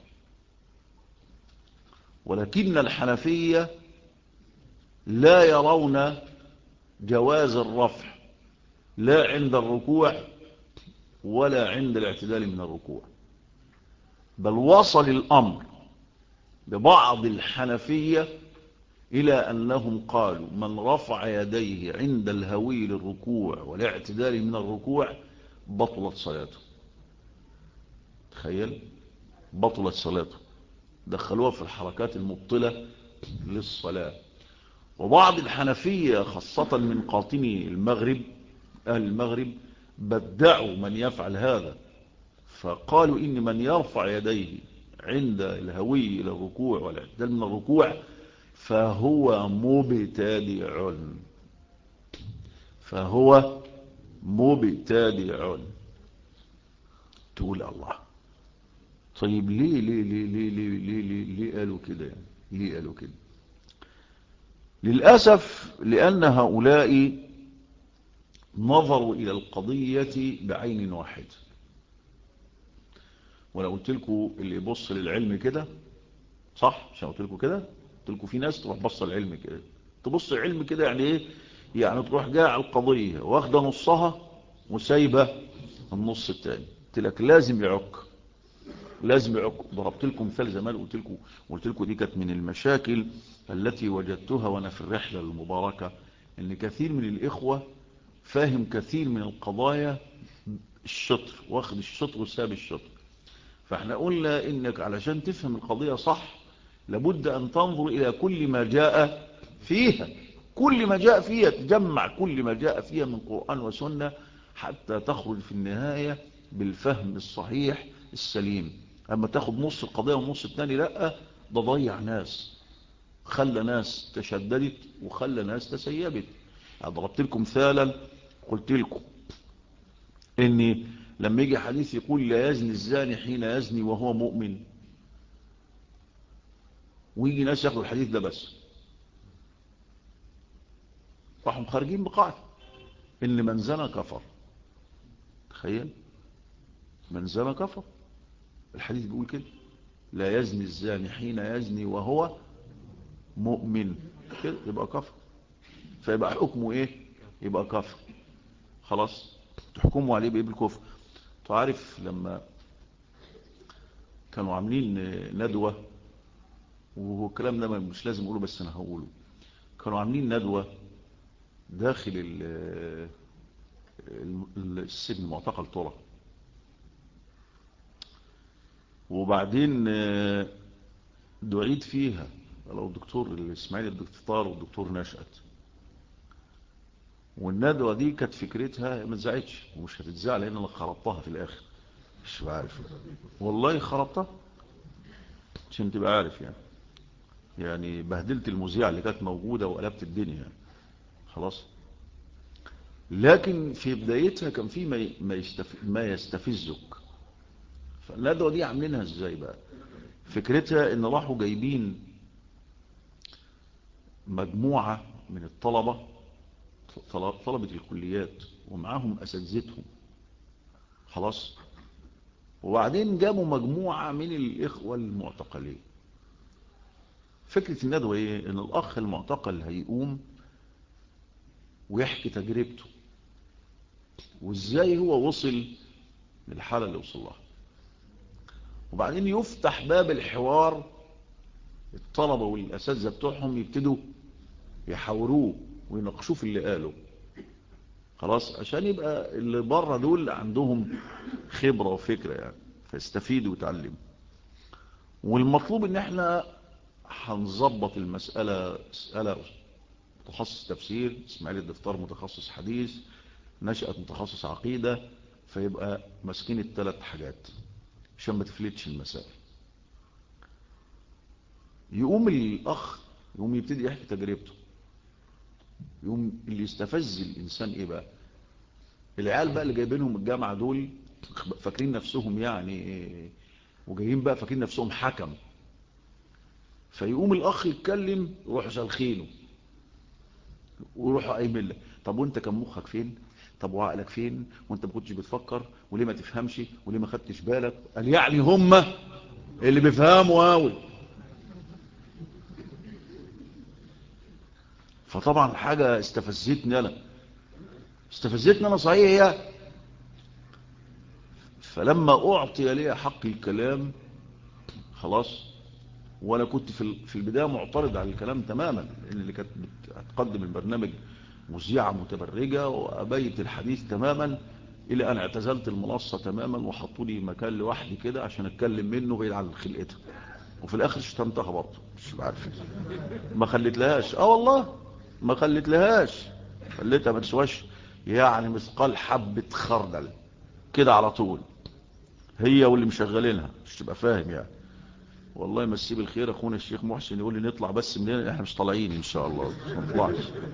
ولكن الحنفية لا يرون جواز الرفع لا عند الركوع ولا عند الاعتدال من الركوع. بل وصل الأمر ببعض الحنفية إلى أنهم قالوا من رفع يديه عند الهوي للركوع والاعتدال من الركوع بطلت صلاته. تخيل، بطلت صلاته، دخلوها في الحركات المبطلة للصلاة. وبعض الحنفية خاصة من قاطني المغرب، أهل المغرب، بدعوا من يفعل هذا، فقالوا إن من يرفع يديه عند الهوي إلى الركوع والاعتدال من الركوع فهو مبتدع، فهو مبتدع. تقول الله، طيب ليه قالوا كده يعني؟ ليه قالوا كده؟ للأسف لأن هؤلاء نظروا إلى القضية بعين واحد. وانا قلت لكم اللي يبص للعلم كده صح، مش قلت لكم كده؟ قلت لكم في ناس تروح بص العلم كده، تبص العلم كده يعني ايه؟ يعني تروح جايه على القضيه واخده نصها وسايبه النص الثاني. قلت لك لازم يعك، لازم يعك. ضربت لكم مثال زمان، قلت لكم دي كانت من المشاكل التي وجدتها وانا في الرحله المباركه، ان كثير من الاخوه فاهم كثير من القضايا الشطر، واخد الشطر وساب الشطر. فاحنا قلنا انك علشان تفهم القضية صح لابد ان تنظر الى كل ما جاء فيها، كل ما جاء فيها، تجمع كل ما جاء فيها من قرآن وسنة حتى تخرج في النهاية بالفهم الصحيح السليم. اما تاخد نص القضية والنص الثاني لا، ده ضيع ناس، خلى ناس تشددت وخلى ناس تسيبت. ضربت لكم مثالا، قلت لكم اني لما يجي حديث يقول لا يزني الزاني حين يزني وهو مؤمن، ويجي ناس ياخدوا الحديث ده بس، راحوا خارجين بقاعدة ان من زنى كفر. تخيل، من زنى كفر، الحديث بيقول كده لا يزني الزاني حين يزني وهو مؤمن، كده يبقى كفر. فيبقى حكمه ايه؟ يبقى كفر. خلاص، تحكموا عليه بايه؟ بالكفر. تعرف لما كانوا عاملين ندوة، وهو الكلام ده مش لازم اقوله بس انا هقوله، كانوا عاملين ندوة داخل السجن، معتقل طرة، وبعدين دعيت فيها لو الدكتور الاسماعيلي الدكتور والدكتور نشأت. والندوة دي كانت فكرتها ما تزعجش ومش هتتزع لان انا خربتها في الاخر، مش عارف والله خربتها عشان تبقى عارف يعني بهدلت المذيعة اللي كانت موجودة وقلبت الدنيا يعني. خلاص، لكن في بدايتها كان في ما يستفزك. فالندوة دي عاملينها ازاي بقى؟ فكرتها ان راحوا جايبين مجموعة من الطلبة، طلبة الكليات، ومعاهم اساتذتهم. خلاص، وبعدين جابوا مجموعة من الإخوة المعتقلين. فكرة الندوة ايه؟ ان الأخ المعتقل هيقوم ويحكي تجربته وازاي هو وصل للحالة اللي وصل لها، وبعدين يفتح باب الحوار، الطلبة والأساتذة بتوعهم يبتدوا يحاوروه ويناقشوه في اللي قاله، خلاص، عشان يبقى اللي بره دول عندهم خبرة وفكرة يعني، فيستفيدوا ويتعلموا. والمطلوب ان احنا هنظبط المسألة. مسألة متخصص تفسير، اسماعيل الدفتار متخصص حديث، نشأت متخصص عقيدة، فيبقى ماسكين الثلاث حاجات عشان ما تفلتش المسائل. يقوم الأخ يقوم يبتدي يحكي تجربته، يقوم اللي يستفز الإنسان إيه بقى؟ العيال بقى اللي جايبينهم الجامعة دول فاكرين نفسهم يعني، وجايين بقى فاكرين نفسهم حكم، فيقوم الأخ يتكلم يروحوا سالخينه ويروحوا قايمين له، طب وانت كان مخك فين؟ طب وعقلك فين؟ وانت ما كنتش بتفكر؟ وليه ما تفهمش؟ وليه ما خدتش بالك؟ قال يعني هم اللي بيفهموا قوي. فطبعا حاجة استفزتني انا صحيح هي. فلما اعطي لي حق الكلام خلاص، وانا كنت في البداية معترض على الكلام تماما، لان اللي كانت بتقدم البرنامج مذيعة متبرجة، وابيت الحديث تماما، الى ان اعتزلت المنصة تماما وحطوا لي مكان لوحدي كده عشان اتكلم منه بعيد عن خلقتها. وفي الاخر شتمتها برضه، مش عارف ما خليت لهاش، والله ما خليت لهاش، خليتها ما تسواش يعني مثقال حبة خردل كده على طول، هي واللي مشغلينها، مش تبقى فاهم يعني. والله مسيه بالخير اخونا الشيخ محسن يقول لي نطلع بس من هنا، احنا مش طالعين ان شاء الله، ما نطلعش.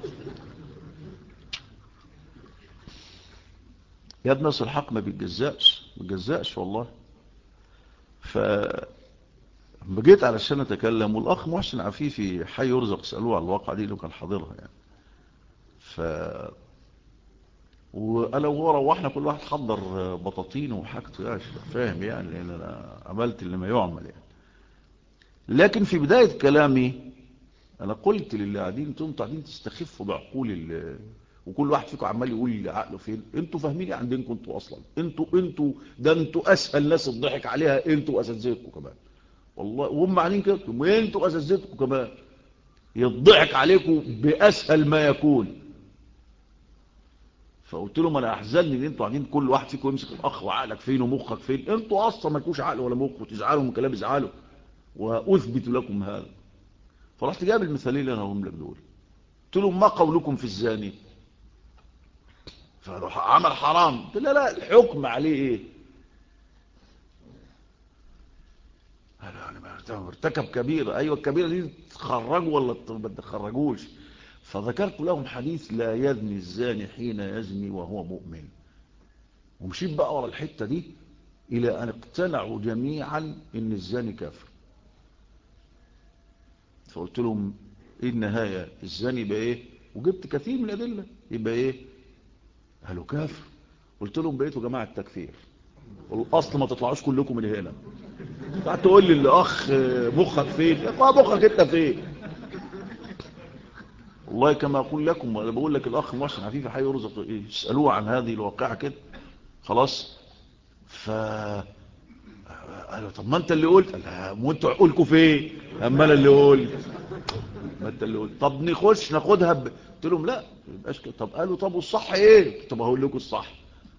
يا ابن اصل الحق ما بيتجزأش والله. ف جيت علشان اتكلم، والاخ محسن عفيفي حي يرزق سألوه على الواقع دي اللي كان حاضرها يعني. ف وانا وهو روحنا كل واحد حضر بطاطين وحاجته يعني، فاهم يعني، لان انا عملت اللي ما يعمل يعني. لكن في بداية كلامي انا قلت للي قاعدين، انتم قاعدين تستخفوا بعقول وكل واحد فيكم عمال يقول عقله فين. انتوا فاهمين ايه عندكم انتوا اصلا؟ انتوا ده انتوا اسهل ناس الضحك عليها، انتوا اساتذتكم كمان والله، وهم قاعدين كده، وانتوا اساتذتكم كمان يضحك عليكم باسهل ما يكون. فقلت لهم انا احزنني ان انتوا قاعدين كل واحد فيكم يمسك الاخ وعقلك فين ومخك فين، انتوا اصلا ما لكوش عقل ولا مخ، وتزعلوا من كلام يزعلوا، واثبت لكم هذا. فرحت جايب المثالين اللي انا هقولهم لك دول، قلت لهم ما قولكم في الزاني؟ فروح عمل حرام، قلت لا الحكم عليه ايه؟ يعني ارتكب كبيرة، ايوه الكبيرة دي تخرجوا ولا ما تخرجوش؟ فذكرت لهم حديث لا يزني الزاني حين يزني وهو مؤمن، ومشيت بقى ورا الحتة دي الى ان اقتنعوا جميعا ان الزاني كافر. فقلت لهم ايه النهاية؟ الزاني يبقى ايه؟ وجبت كثير من الادلة، يبقى ايه؟ قالوا كافر. قلت لهم بقيتوا جماعة تكفير، والاصل ما تطلعوش كلكم من هنا. قعدت تقول لي الاخ مخك فين؟ يا اخويا مخك انت فين؟ والله كما اقول لكم، وانا بقول لك الاخ محسن عفيفي حي يرزق ايه، اسالوه عن هذه الواقعه كده خلاص. ف قالوا طب ما انت اللي قلت. وانتوا عقولكم فين؟ اما انا اللي قلت، ما انت اللي قلت. طب نخش ناخدها قلت لهم لا ما يبقاش كده. طب قالوا طب والصح ايه؟ طب هقول لكم الصح.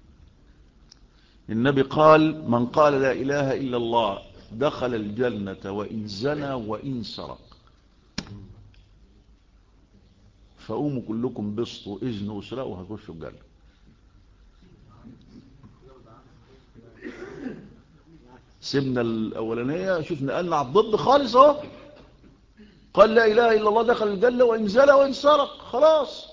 النبي قال من قال لا اله الا الله دخل الجنه وان زنى وان سرق. فقوموا كلكم بسطوا اذن وسرقوا وهتخشوا الجنه. سيبنا الاولانيه، شوفنا قالنا على الضد خالص اهو، قال لا اله الا الله دخل الجنه وان زنى وان سرق، خلاص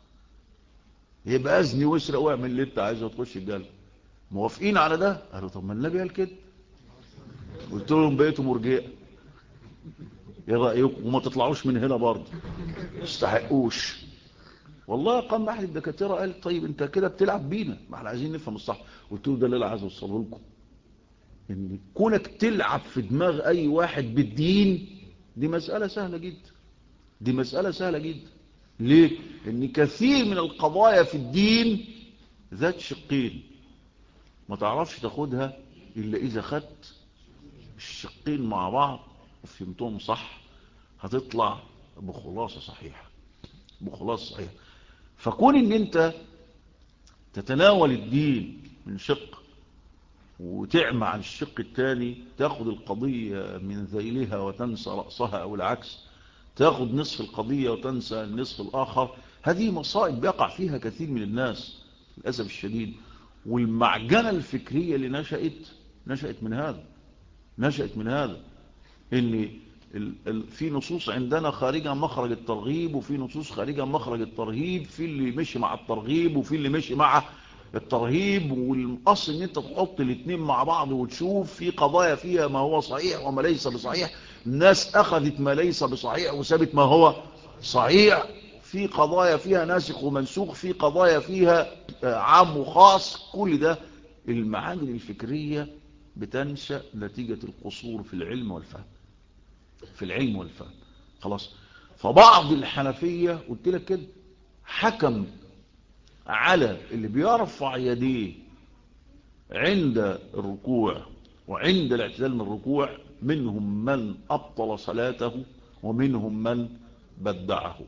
يبقى اذني واسرق واعمل اللي انت عايزه وتخش الجنه. موافقين على ده؟ قالوا طب ما النبي قال كده. قلت لهم بقيتوا مرجئه، ايه رايكم؟ وما تطلعوش من هنا برضه، تستحقوش. والله قام احد الدكاتره قال طيب انت كده بتلعب بينا، ما احنا عايزين نفهم الصح. قلت له ده اللي انا عايز اوصله لكم، ان كونك تلعب في دماغ اي واحد بالدين دي مسألة سهلة جدا. دي مسألة سهلة جدا. ليه؟ ان كثير من القضايا في الدين ذات شقين، ما تعرفش تاخدها الا اذا خدت الشقين مع بعض وفهمتهم صح، هتطلع بخلاصة صحيحة. بخلاصة صحيحة. فكون ان انت تتناول الدين من شق وتعمى عن الشق الثاني، تاخد القضية من ذيلها وتنسى رأسها او العكس، تاخد نصف القضية وتنسى النصف الآخر، هذه مصائب بيقع فيها كثير من الناس للأسف الشديد. والمعجنة الفكرية اللي نشأت من هذا ان في نصوص عندنا خارجة مخرج الترغيب، وفي نصوص خارجة مخرج الترهيب، في اللي مشي مع الترغيب وفي اللي مشي مع الترهيب. والاصل ان انت تحط الاثنين مع بعض وتشوف في قضايا فيها ما هو صحيح وما ليس بصحيح. الناس اخذت ما ليس بصحيح وسابت ما هو صحيح. في قضايا فيها ناسخ ومنسوخ، في قضايا فيها عام وخاص. كل ده المعاني الفكرية بتنشأ نتيجة القصور في العلم والفهم. خلاص. فبعض الحنفية قلت لك كده حكم على اللي بيرفع يديه عند الركوع وعند الاعتدال من الركوع، منهم من أبطل صلاته ومنهم من بدعه.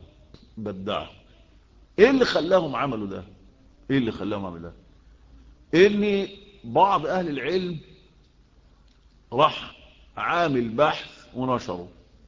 ايه اللي خلاهم عملوا ده؟ ان بعض اهل العلم راح عامل بحث ونشره.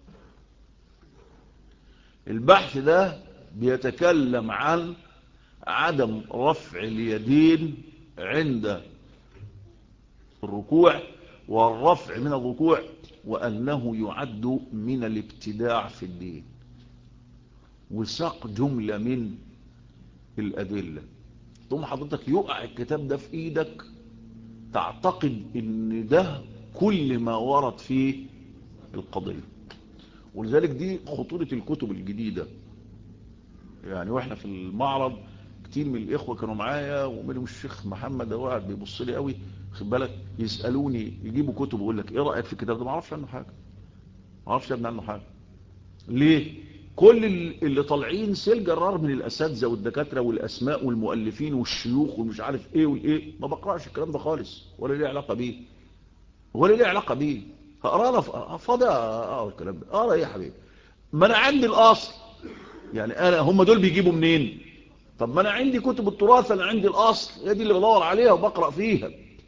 البحث ده بيتكلم عن عدم رفع اليدين عند الركوع والرفع من الركوع، وأنه يعد من الابتداع في الدين، وساق جملة من الأدلة. ثم حضرتك يقع الكتاب ده في إيدك تعتقد ان ده كل ما ورد فيه القضية. ولذلك دي خطورة الكتب الجديدة. يعني واحنا في المعرض كتير من الاخوة كانوا معايا ومنهم الشيخ محمد هو قاعد بيبص لي قوي، خد بالك، يسألوني يجيبوا كتب ويقول لك ايه رأيك في الكتاب ده؟ ما اعرفش عنه حاجة. ليه؟ كل اللي طالعين سيل جرار من الاساتذه والدكاتره والاسماء والمؤلفين والشيوخ ومش عارف ايه والايه، ما بقراش الكلام ده خالص ولا ليه علاقه بيه. هقرا فاضي اقرا الكلام ده؟ اقرا ايه يا حبيبي؟ ما انا عندي الاصل. يعني انا هم دول بيجيبوا منين؟ طب ما انا عندي كتب التراث، انا عندي الاصل، هي دي اللي بدور عليها وبقرا فيها.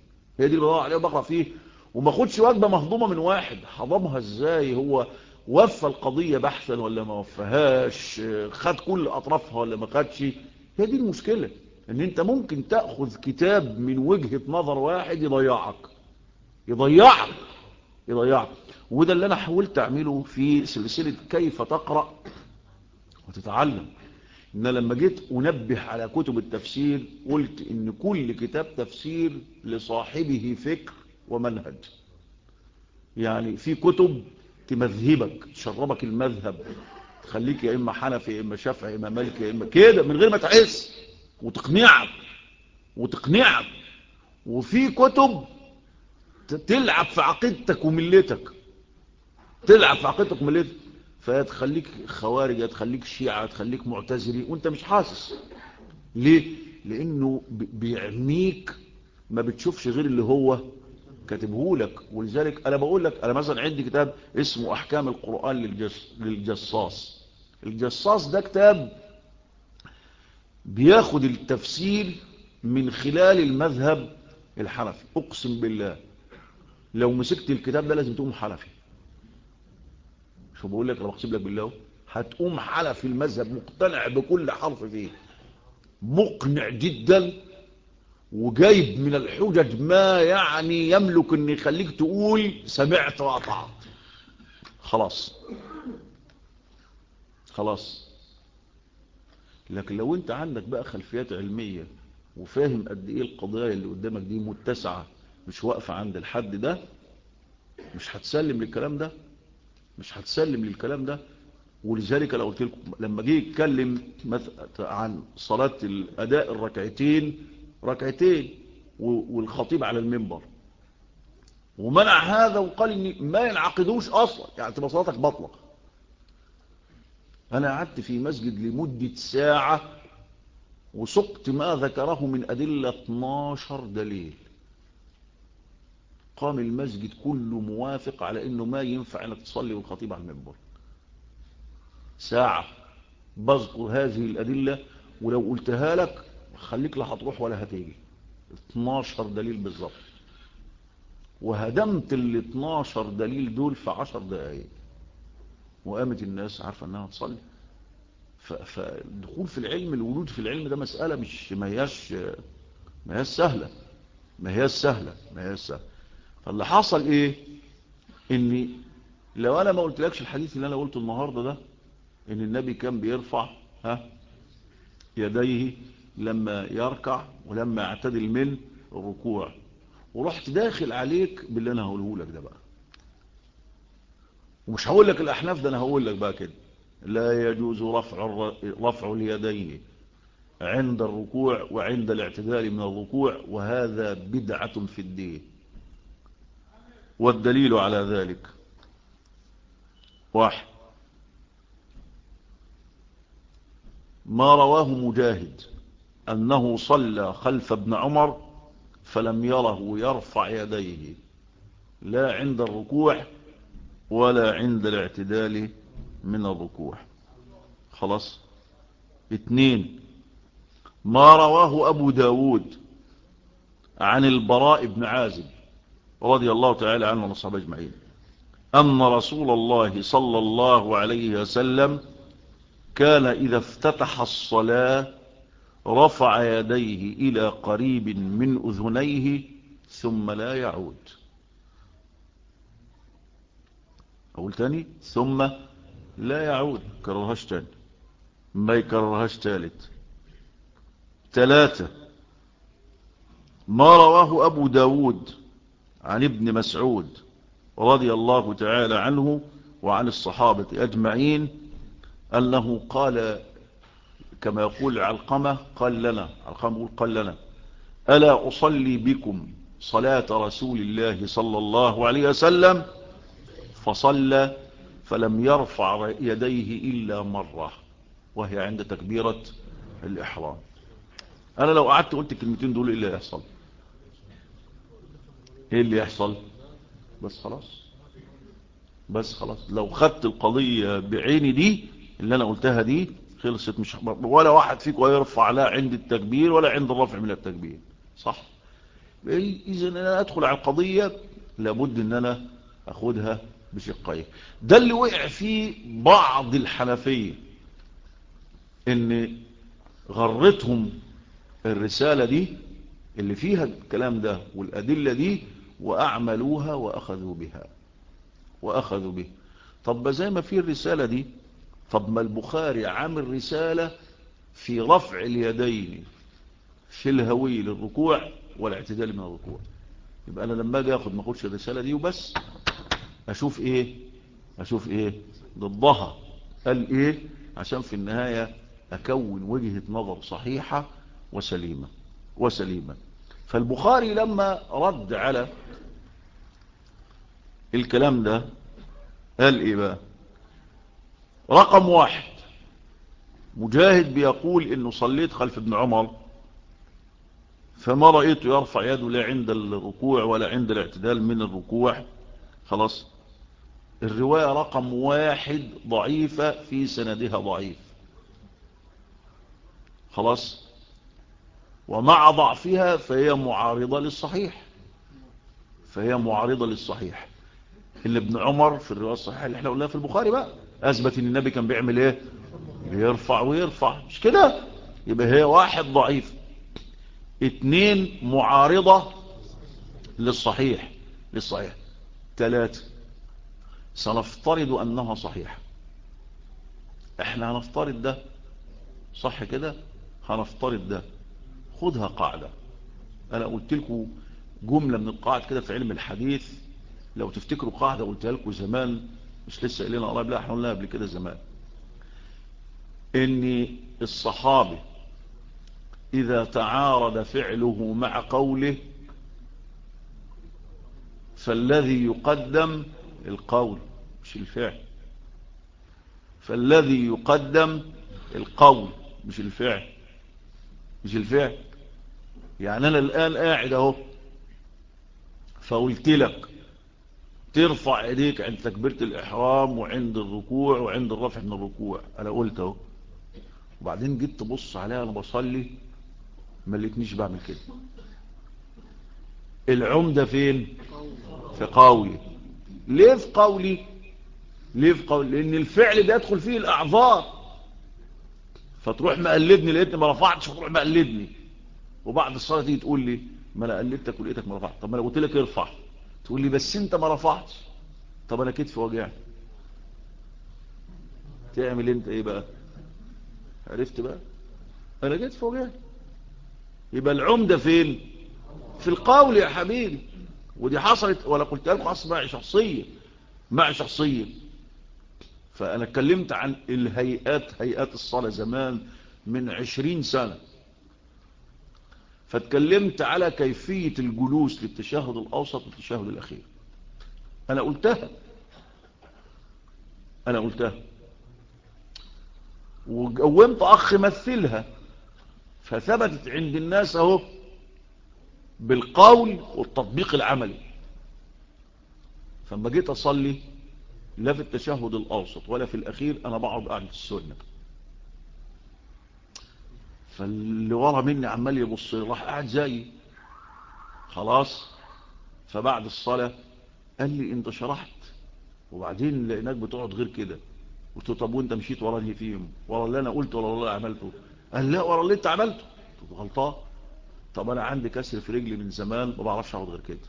وما اخدش وجبه مهضومه من واحد هضمها ازاي. هو وفى القضيه بحثا ولا ما وفهاش؟ خد كل اطرافها ولا ما خدش؟ هي دي المشكله، ان انت ممكن تاخذ كتاب من وجهه نظر واحد يضيعك. وده اللي انا حاولت اعمله في سلسله كيف تقرا وتتعلم. ان لما جيت انبه على كتب التفسير قلت ان كل كتاب تفسير لصاحبه فكر ومنهج. يعني في كتب تمذهبك، تشربك المذهب، تخليك يا اما حنفي يا اما شافعي يا اما مالكي يا اما كده من غير ما تحس، وتقنعك. وفي كتب تلعب في عقيدتك وملتك، فتخليك خوارج، تخليك شيعة، تخليك معتزلي وانت مش حاسس. ليه؟ لانه بيعميك، ما بتشوفش غير اللي هو كاتبهولك. ولذلك انا بقول لك، انا مثلا عندي كتاب اسمه احكام القرآن للجصاص. الجصاص ده كتاب بياخد التفسير من خلال المذهب الحنفي. اقسم بالله لو مسكت الكتاب ده لازم تقوم حنفي. شو بقول لك؟ لو بقسم لك بالله هتقوم حنفي المذهب، مقتنع بكل حرف فيه، مقنع جدا، وجايب من الحجج ما يعني يملك ان يخليك تقول سمعت وأطعت. خلاص. لكن لو انت عندك بقى خلفيات علمية وفاهم قد ايه القضايا اللي قدامك دي متسعة، مش واقفة عند الحد ده، مش هتسلم للكلام ده. ولذلك لو قلت لكم لما جه يتكلم عن صلاة الأداء الركعتين والخطيب على المنبر، ومنع هذا وقال ان ما ينعقدوش اصلا، يعني تبقى صلاتك باطله. انا قعدت في مسجد لمدة ساعة وسقت ما ذكره من أدلة 12 دليل، قام المسجد كله موافق على انه ما ينفع انك تصلي والخطيب على المنبر. ساعة بذكر هذه الأدلة، ولو قلتها لك خليك لا هتروح ولا هتيجي. 12 دليل بالظبط، وهدمت ال 12 دليل دول في 10 دقائق، وقامت الناس عارفة انها تصلي. فالدخول في العلم، الولود في العلم ده مسألة مش ما هياش سهلة. فاللي حصل ايه؟ اني لو انا ما قلت لكش الحديث اللي انا قلته النهاردة ده، ان النبي كان بيرفع يديه لما يركع ولما يعتدل من الركوع، ورحت داخل عليك باللي انا هقوله لك ده بقى، ومش هقول لك الاحناف ده، انا هقول لك بقى كده: لا يجوز رفع اليدين عند الركوع وعند الاعتدال من الركوع، وهذا بدعة في الدين. والدليل على ذلك: واحد، ما رواه مجاهد أنه صلى خلف ابن عمر فلم يره يرفع يديه لا عند الركوع ولا عند الاعتدال من الركوع. خلاص. اثنين، ما رواه أبو داود عن البراء بن عازب رضي الله تعالى عنه والصحابة أجمعين أن رسول الله صلى الله عليه وسلم كان إذا افتتح الصلاة رفع يديه إلى قريب من أذنيه ثم لا يعود. أقول تاني: ثم لا يعود. كررهاش تاني، ما يكررهاش تالت. ثلاثة، ما رواه أبو داود عن ابن مسعود رضي الله تعالى عنه وعن الصحابة أجمعين أنه قال كما يقول علقمة: قال لنا، علقمة يقول قال لنا: ألا أصلي بكم صلاة رسول الله صلى الله عليه وسلم؟ فصلى فلم يرفع يديه إلا مرة، وهي عند تكبيرة الإحرام. أنا لو قعدت قلت الكلمتين دول إيه اللي يحصل؟ إيه اللي يحصل؟ بس خلاص لو خدت القضية بعيني دي اللي أنا قلتها دي خلصت. مش ولا واحد فيكم يرفع لا عند التكبير ولا عند الرفع من التكبير، صح؟ إذا أنا أدخل على القضية لابد أن أنا أخدها بشقين. ده اللي وقع فيه بعض الحنفية، ان غرتهم الرسالة دي اللي فيها الكلام ده والأدلة دي وأعملوها وأخذوا بها. طب زي ما في الرسالة دي، طب ما البخاري عامل رسالة في رفع اليدين في الهوي للركوع والاعتدال من الركوع. يبقى أنا لما أجي أخذ ما أخذش الرسالة دي وبس، أشوف إيه ضدها، قال إيه، عشان في النهاية أكون وجهة نظر صحيحة وسليمة. فالبخاري لما رد على الكلام ده قال إيه بقى؟ رقم واحد، مجاهد بيقول إنه صليت خلف ابن عمر فما رأيته يرفع يده لا عند الركوع ولا عند الاعتدال من الركوع. خلاص. الرواية رقم واحد ضعيفة، في سندها ضعيف. خلاص. ومع ضعفها فهي معارضة للصحيح. اللي ابن عمر في الرواية الصحيحة اللي احنا قلناها في البخاري بقى اثبت ان النبي كان بيعمل ايه؟ بيرفع، مش كده؟ يبقى هي واحد ضعيف، اتنين معارضة للصحيح. ثلاثة، سنفترض انها صحيحة. احنا هنفترض ده صح كده، هنفترض ده. خدها قاعدة. انا قلت لكم جملة من القواعد كده في علم الحديث، لو تفتكروا قاعدة قلتها لكم زمان، مش لسه قايلينها قريب، لا احنا قلناها قبل كده زمان، ان الصحابي اذا تعارض فعله مع قوله فالذي يقدم القول مش الفعل. فالذي يقدم القول مش الفعل. مش الفعل. يعني أنا الآن قاعد اهو، فقلت لك ترفع ايديك عند تكبيرة الإحرام وعند الركوع وعند الرفع من الركوع. أنا قلت اهو، وبعدين جيت تبص عليها أنا بصلي ما لقيتنيش بعمل كده. العمدة فين؟ في قولي. ليه في قولي؟ ليه في قولي؟ لأن الفعل بيدخل فيه الأعذار، فتروح مقلدني لقيتني ما رفعتش، فتروح مقلدني، وبعد الصلاة تيجي تقول لي ما أنا قلدتك ولقيتك ما رفعت. طب ما أنا قلت لك ارفع، تقول لي بس أنت ما رفعتش. طب أنا كتفي وجعني، تعمل أنت إيه بقى؟ عرفت بقى؟ أنا كتفي وجعني. يبقى العمدة فين؟ في القول يا حبيبي. ودي حصلت، ولا قلت لكم حصل معي شخصية. فأنا اتكلمت عن الهيئات، هيئات الصلاة زمان من 20 سنة، فاتكلمت على كيفية الجلوس للتشهد الأوسط والتشهد الأخير. أنا قلتها وقومت أخ مثلها، فثبتت عند الناس اهو بالقول والتطبيق العملي. فلما جيت أصلي لا في التشهد الأوسط ولا في الأخير أنا بقعد قاعدة السنة. فاللي ورا مني عمال يبص راح قاعد زيي خلاص. فبعد الصلاة قال لي انت شرحت وبعدين لقيناك بتقعد غير كده. قلت له طب وانت مشيت ورا انهي فيهم؟ ورا اللي انا قلت ولا اللي عملته؟ قال لا ورا اللي انت عملته. قلت له غلطان. طب انا عندي كسر في رجلي من زمان ما بعرفش اقعد غير كده.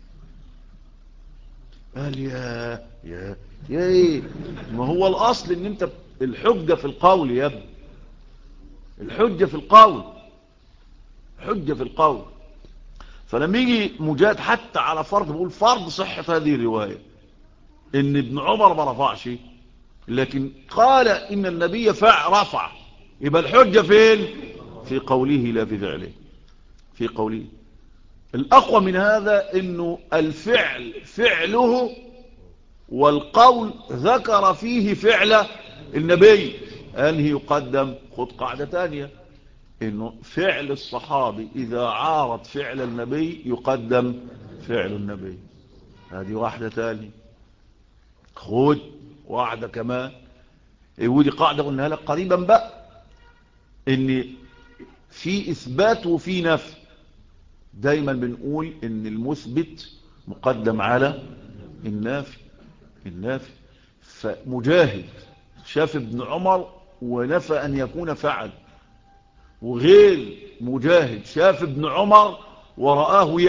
قال يا ايه؟ ما هو الاصل ان انت الحجة في القول يا ابني. الحجة في القول، حجة في القول. فلما يجي مجاهد حتى على فرض، بقول فرض صحة هذه الرواية ان ابن عمر ما رفعش لكن قال ان النبي رفع، يبقى الحجة فين؟ في قوله لا في فعله. في قوله. الاقوى من هذا انه الفعل فعله والقول ذكر فيه فعل النبي. انهي يقدم؟ خد قاعدة تانية، انه فعل الصحابي اذا عارض فعل النبي يقدم فعل النبي. هذه واحدة تانية. خد واحدة كمان، ودي قاعدة قلناها لك قريبا بقى، ان في اثبات وفي نفي. دايما بنقول ان المثبت مقدم على النافي. فمجاهد شاف ابن عمر ونفى ان يكون فعل، وغير مجاهد شاف ابن عمر ورآه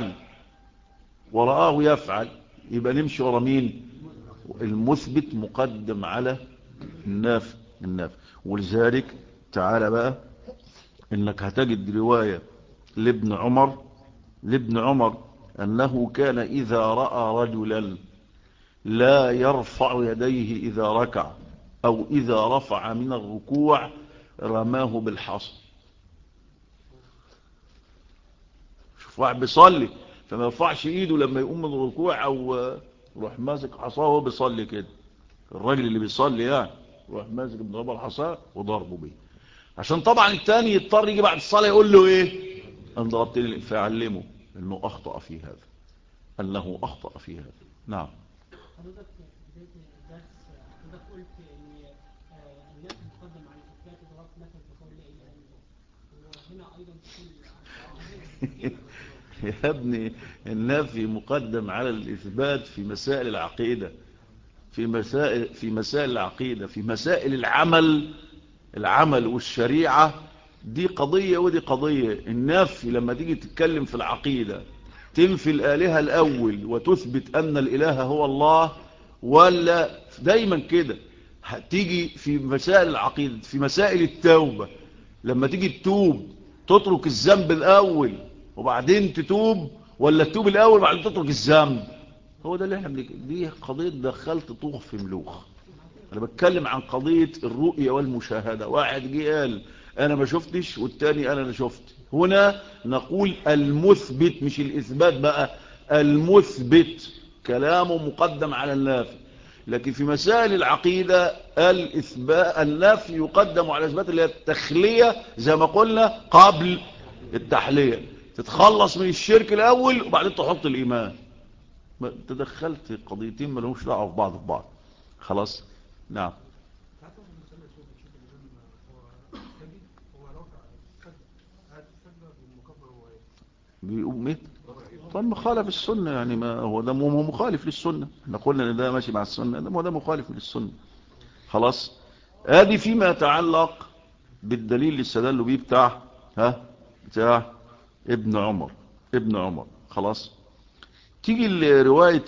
يفعل. يبقى نمشي ورا مين؟ المثبت مقدم على النافي. ولذلك تعالى بقى انك هتجد رواية لابن عمر انه كان اذا رأى رجلا لا يرفع يديه اذا ركع او اذا رفع من الركوع رماه بالحصى. شوف واحد بيصلي فما يرفعش ايده لما يقوم من الركوع او يروح ماسك حصاه وهو بيصلي كده. الراجل اللي بيصلي يعني يروح ماسك ابن عمر الحصاه وضربه بيه، عشان طبعا التاني يضطر يجي بعد الصلاة يقول له ايه؟ ان ضربتني. فيعلمه انه اخطأ في هذا، نعم. حضرتك في بداية الدرس حضرتك قلت ان الناس مقدم على الإثبات وضربت مثل بقول لا إله إلا الله، وهنا أيضا تقول يا ابني النفي مقدم على الإثبات في مسائل العقيدة، في مسائل العقيدة، في مسائل العمل والشريعة. دي قضية ودي قضية. النفي لما تيجي تتكلم في العقيدة تنفي الآلهة الأول وتثبت أن الإله هو الله، ولا دايما كده هتيجي في مسائل العقيدة؟ في مسائل التوبة لما تيجي تتوب تترك الذنب الأول وبعدين تتوب، ولا تتوب الأول وبعدين تترك الذنب؟ هو ده اللي احنا دي قضية دخلت طوخ في ملوخ. انا بتكلم عن قضية الرؤية والمشاهدة. واحد جه قال انا ما شفتش، والتاني انا شفت. هنا نقول المثبت مش الاثبات بقى، المثبت كلامه مقدم على النافي. لكن في مسائل العقيدة النفي يقدم على الإثبات، اللي هي التخلية زي ما قلنا قبل التحلية. تتخلص من الشرك الأول وبعدين تحط الإيمان. تدخلت قضيتين ما لهمش دعوه في بعض. خلاص. نعم. بيقوم ايه؟ طيب مخالف السنه يعني، ما هو ده مخالف للسنه. احنا قلنا ان ده ماشي مع السنه، ده مخالف للسنه. خلاص. ادي فيما يتعلق بالدليل اللي استدلوا بيه بتاع ابن عمر. خلاص. تيجي روايه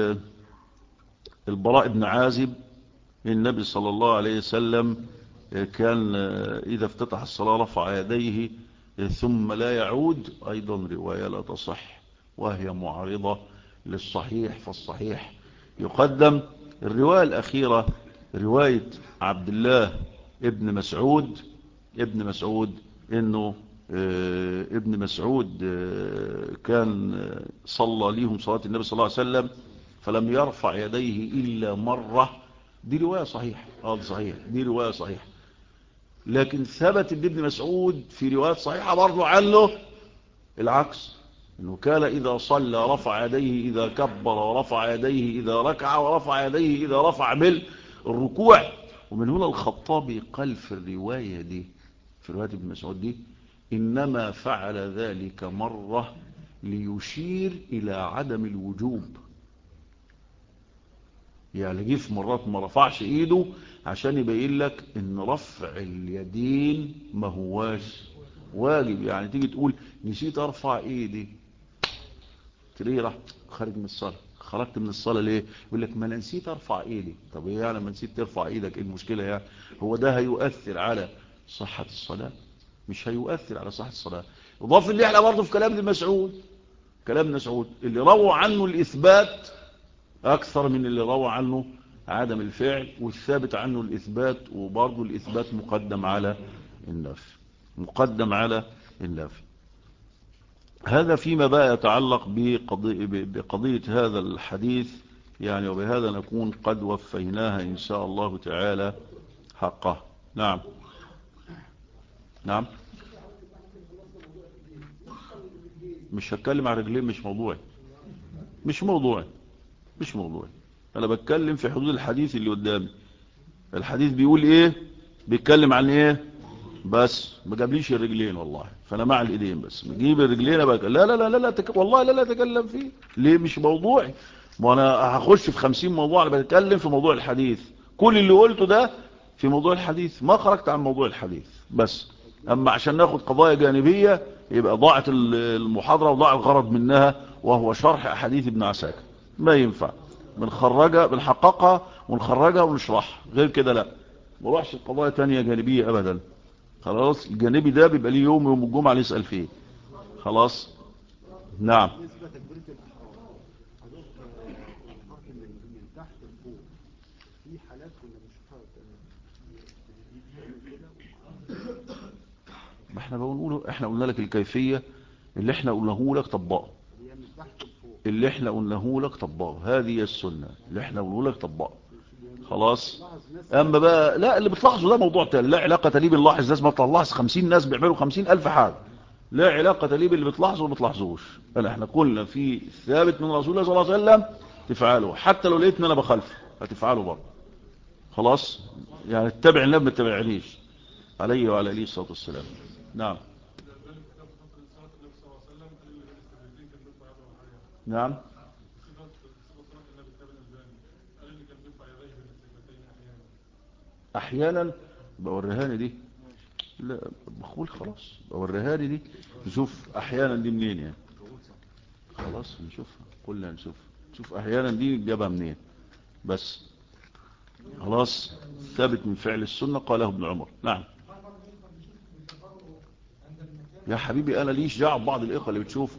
البراء بن عازب. النبي صلى الله عليه وسلم كان إذا افتتح الصلاة رفع يديه ثم لا يعود. أيضا رواية لا تصح وهي معارضة للصحيح، فالصحيح يقدم. الرواية الأخيرة رواية عبد الله ابن مسعود إنه ابن مسعود كان صلى ليهم صلاة النبي صلى الله عليه وسلم فلم يرفع يديه إلا مرة. دي رواية صحيحة. صحيح، دي رواية صحيحة. لكن ثبت ابن مسعود في روايات صحيحة برضو عنه العكس، انه كان اذا صلى رفع يديه اذا كبر، ورفع يديه اذا ركع، ورفع يديه اذا رفع بالركوع. ومن هنا الخطابي قال في الرواية دي، في رواية ابن مسعود دي، انما فعل ذلك مرة ليشير الى عدم الوجوب. يعني جه في مرات ما رفعش ايده عشان يبين لك ان رفع اليدين ما هواش واجب. يعني تيجي تقول نسيت ارفع ايدي، تلاقيه راح خارج من الصلاه. خرجت من الصلاه ليه؟ يقول لك ما انا نسيت ارفع ايدي. طب ايه يعني ما نسيت ترفع ايدك؟ ايه المشكله يعني؟ هو ده هيؤثر على صحه الصلاه؟ مش هيؤثر على صحه الصلاه. اضاف اللي احنا برضه في كلام ابن مسعود، كلام مسعود اللي روى عنه الاثبات أكثر من اللي روى عنه عدم الفعل، والثابت عنه الإثبات، وبرضه الإثبات مقدم على النفي. هذا فيما بقى يتعلق بقضية هذا الحديث يعني. وبهذا نكون قد وفيناها إن شاء الله تعالى حقه. نعم. مش هتكلم عن رجلين، مش موضوعي. انا بتكلم في حدود الحديث اللي قدامي. الحديث بيقول ايه؟ بيتكلم عن ايه؟ بس ما جابليش الرجلين والله، فانا مع الايدين بس. نجيب الرجلين بقى والله لا اتكلم فيه. ليه؟ مش موضوعي. ما انا هخش في 50 موضوع. انا بتكلم في موضوع الحديث. كل اللي قلته ده في موضوع الحديث، ما خرجت عن موضوع الحديث بس. اما عشان ناخد قضايا جانبية يبقى ضاعت المحاضرة وضاع الغرض منها، وهو شرح احاديث ابن عساكر. ما ينفع بنحققها ونخرجها ونشرحها، غير كده لا. ما روحش القضايا تانية جانبية ابدا. خلاص. الجانبي ده بيبقى ليه يوم الجمعة نسأل فيه. خلاص. نعم. بالنسبة تكبيرة الإحرام حضرتك الحرف من تحت لفوق في حالات كنا بنشوفها ما احنا قلنا لك الكيفية اللي احنا قلناه لك طبقه. هي من تحت لفوق اللي احنا قلناه لك طبقه. هذه السنة اللي احنا قلناه لك طبقه. خلاص. اما بقى لا، اللي بتلاحظه ده موضوع تاني، لا علاقة ليه باللاحظ. ناس ما تلاحظ 50 ناس بيعملوا 50,000 حاجة، لا علاقة ليه باللي بتلاحظه وما بتلاحظوش. احنا قلنا في ثابت من رسول الله صلى الله عليه وسلم تفعله، حتى لو لقيتني انا بخالفه هتفعله برضه. خلاص. يعني اتبع النبي ما تتبعنيش عليه وعلى اله الصلاه والسلام. نعم. نعم. احيانا بوريهاني دي. لا بقول خلاص بوريهاني دي نشوف احيانا دي منين يعني. خلاص نشوفها، قلنا نشوف احيانا دي جابها منين بس. خلاص. ثابت من فعل السنة قاله ابن عمر. نعم. يا حبيبي انا ليش دعوه ببعض الاخوه اللي بتشوف.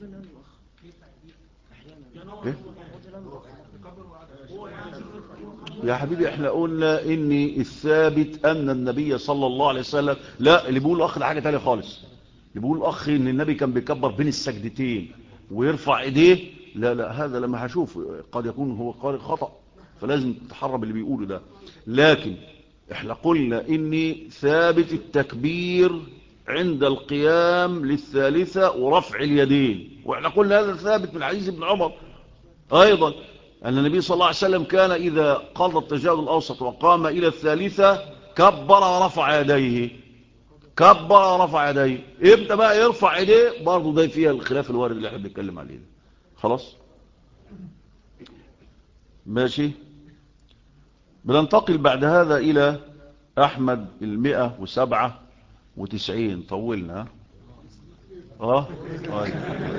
ايه يا حبيبي احنا قلنا ان الثابت ان النبي صلى الله عليه وسلم، لا اللي بيقول الاخ ده حاجة تانية خالص. اللي بيقول الاخ ان النبي كان بيكبر بين السجدتين ويرفع ايديه، لا لا هذا لما هشوف قد يكون هو قارئ خطأ، فلازم تتحرم اللي بيقوله ده. لكن احنا قلنا ان ثابت التكبير عند القيام للثالثة ورفع اليدين، واحنا قلنا هذا ثابت من حديث ابن عمر ايضا ان النبي صلى الله عليه وسلم كان اذا قضى التشهد الاوسط وقام الى الثالثة كبر ورفع يديه. كبر ورفع يديه. امتى بقى يرفع يديه؟ برضه ده فيها الخلاف الوارد اللي احنا بنتكلم عليه ده. خلاص ماشي. بننتقل بعد هذا الى احمد 197. طولنا طيب.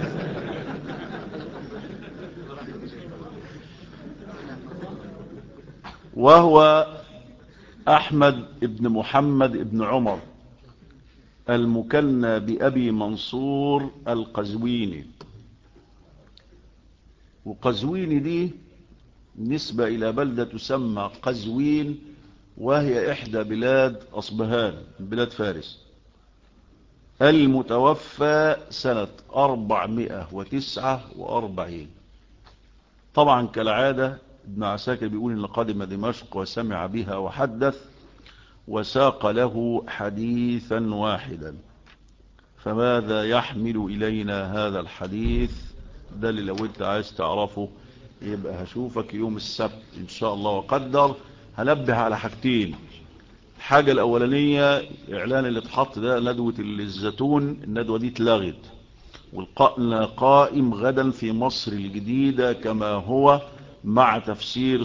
وهو احمد ابن محمد ابن عمر المكنى بأبي منصور القزويني. وقزويني دي نسبة إلى بلدة تسمى قزوين، وهي إحدى بلاد أصبهان بلاد فارس. المتوفى سنة 449. طبعا كالعادة ابن عساكر بيقول إن قدم دمشق وسمع بها وحدث، وساق له حديثا واحدا. فماذا يحمل إلينا هذا الحديث؟ ده اللي لو انت عايز تعرفه يبقى هشوفك يوم السبت إن شاء الله وقدر. هنبه على حاجتين. الحاجة الأولانية إعلان اللي اتحط ده ندوة الزيتون، الندوة دي اتلغت، والقائنا قائم غدا في مصر الجديدة كما هو مع تفسير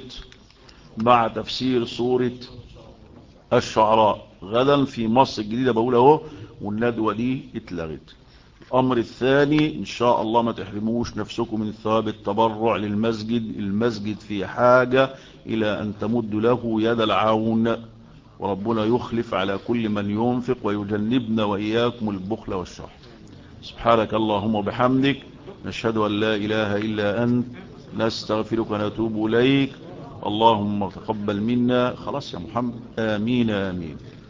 سورة الشعراء غدا في مصر الجديدة بقول اهو، والندوة دي اتلغت. الأمر الثاني إن شاء الله ما تحرموش نفسكم من ثواب التبرع للمسجد. المسجد في حاجة إلى أن تمد له يد العون، وربنا يخلف على كل من ينفق ويجنبنا وإياكم البخل والشح. سبحانك اللهم وبحمدك، نشهد أن لا إله إلا أنت، نستغفرك ونتوب إليك. اللهم تقبل منا. خلاص يا محمد. آمين آمين.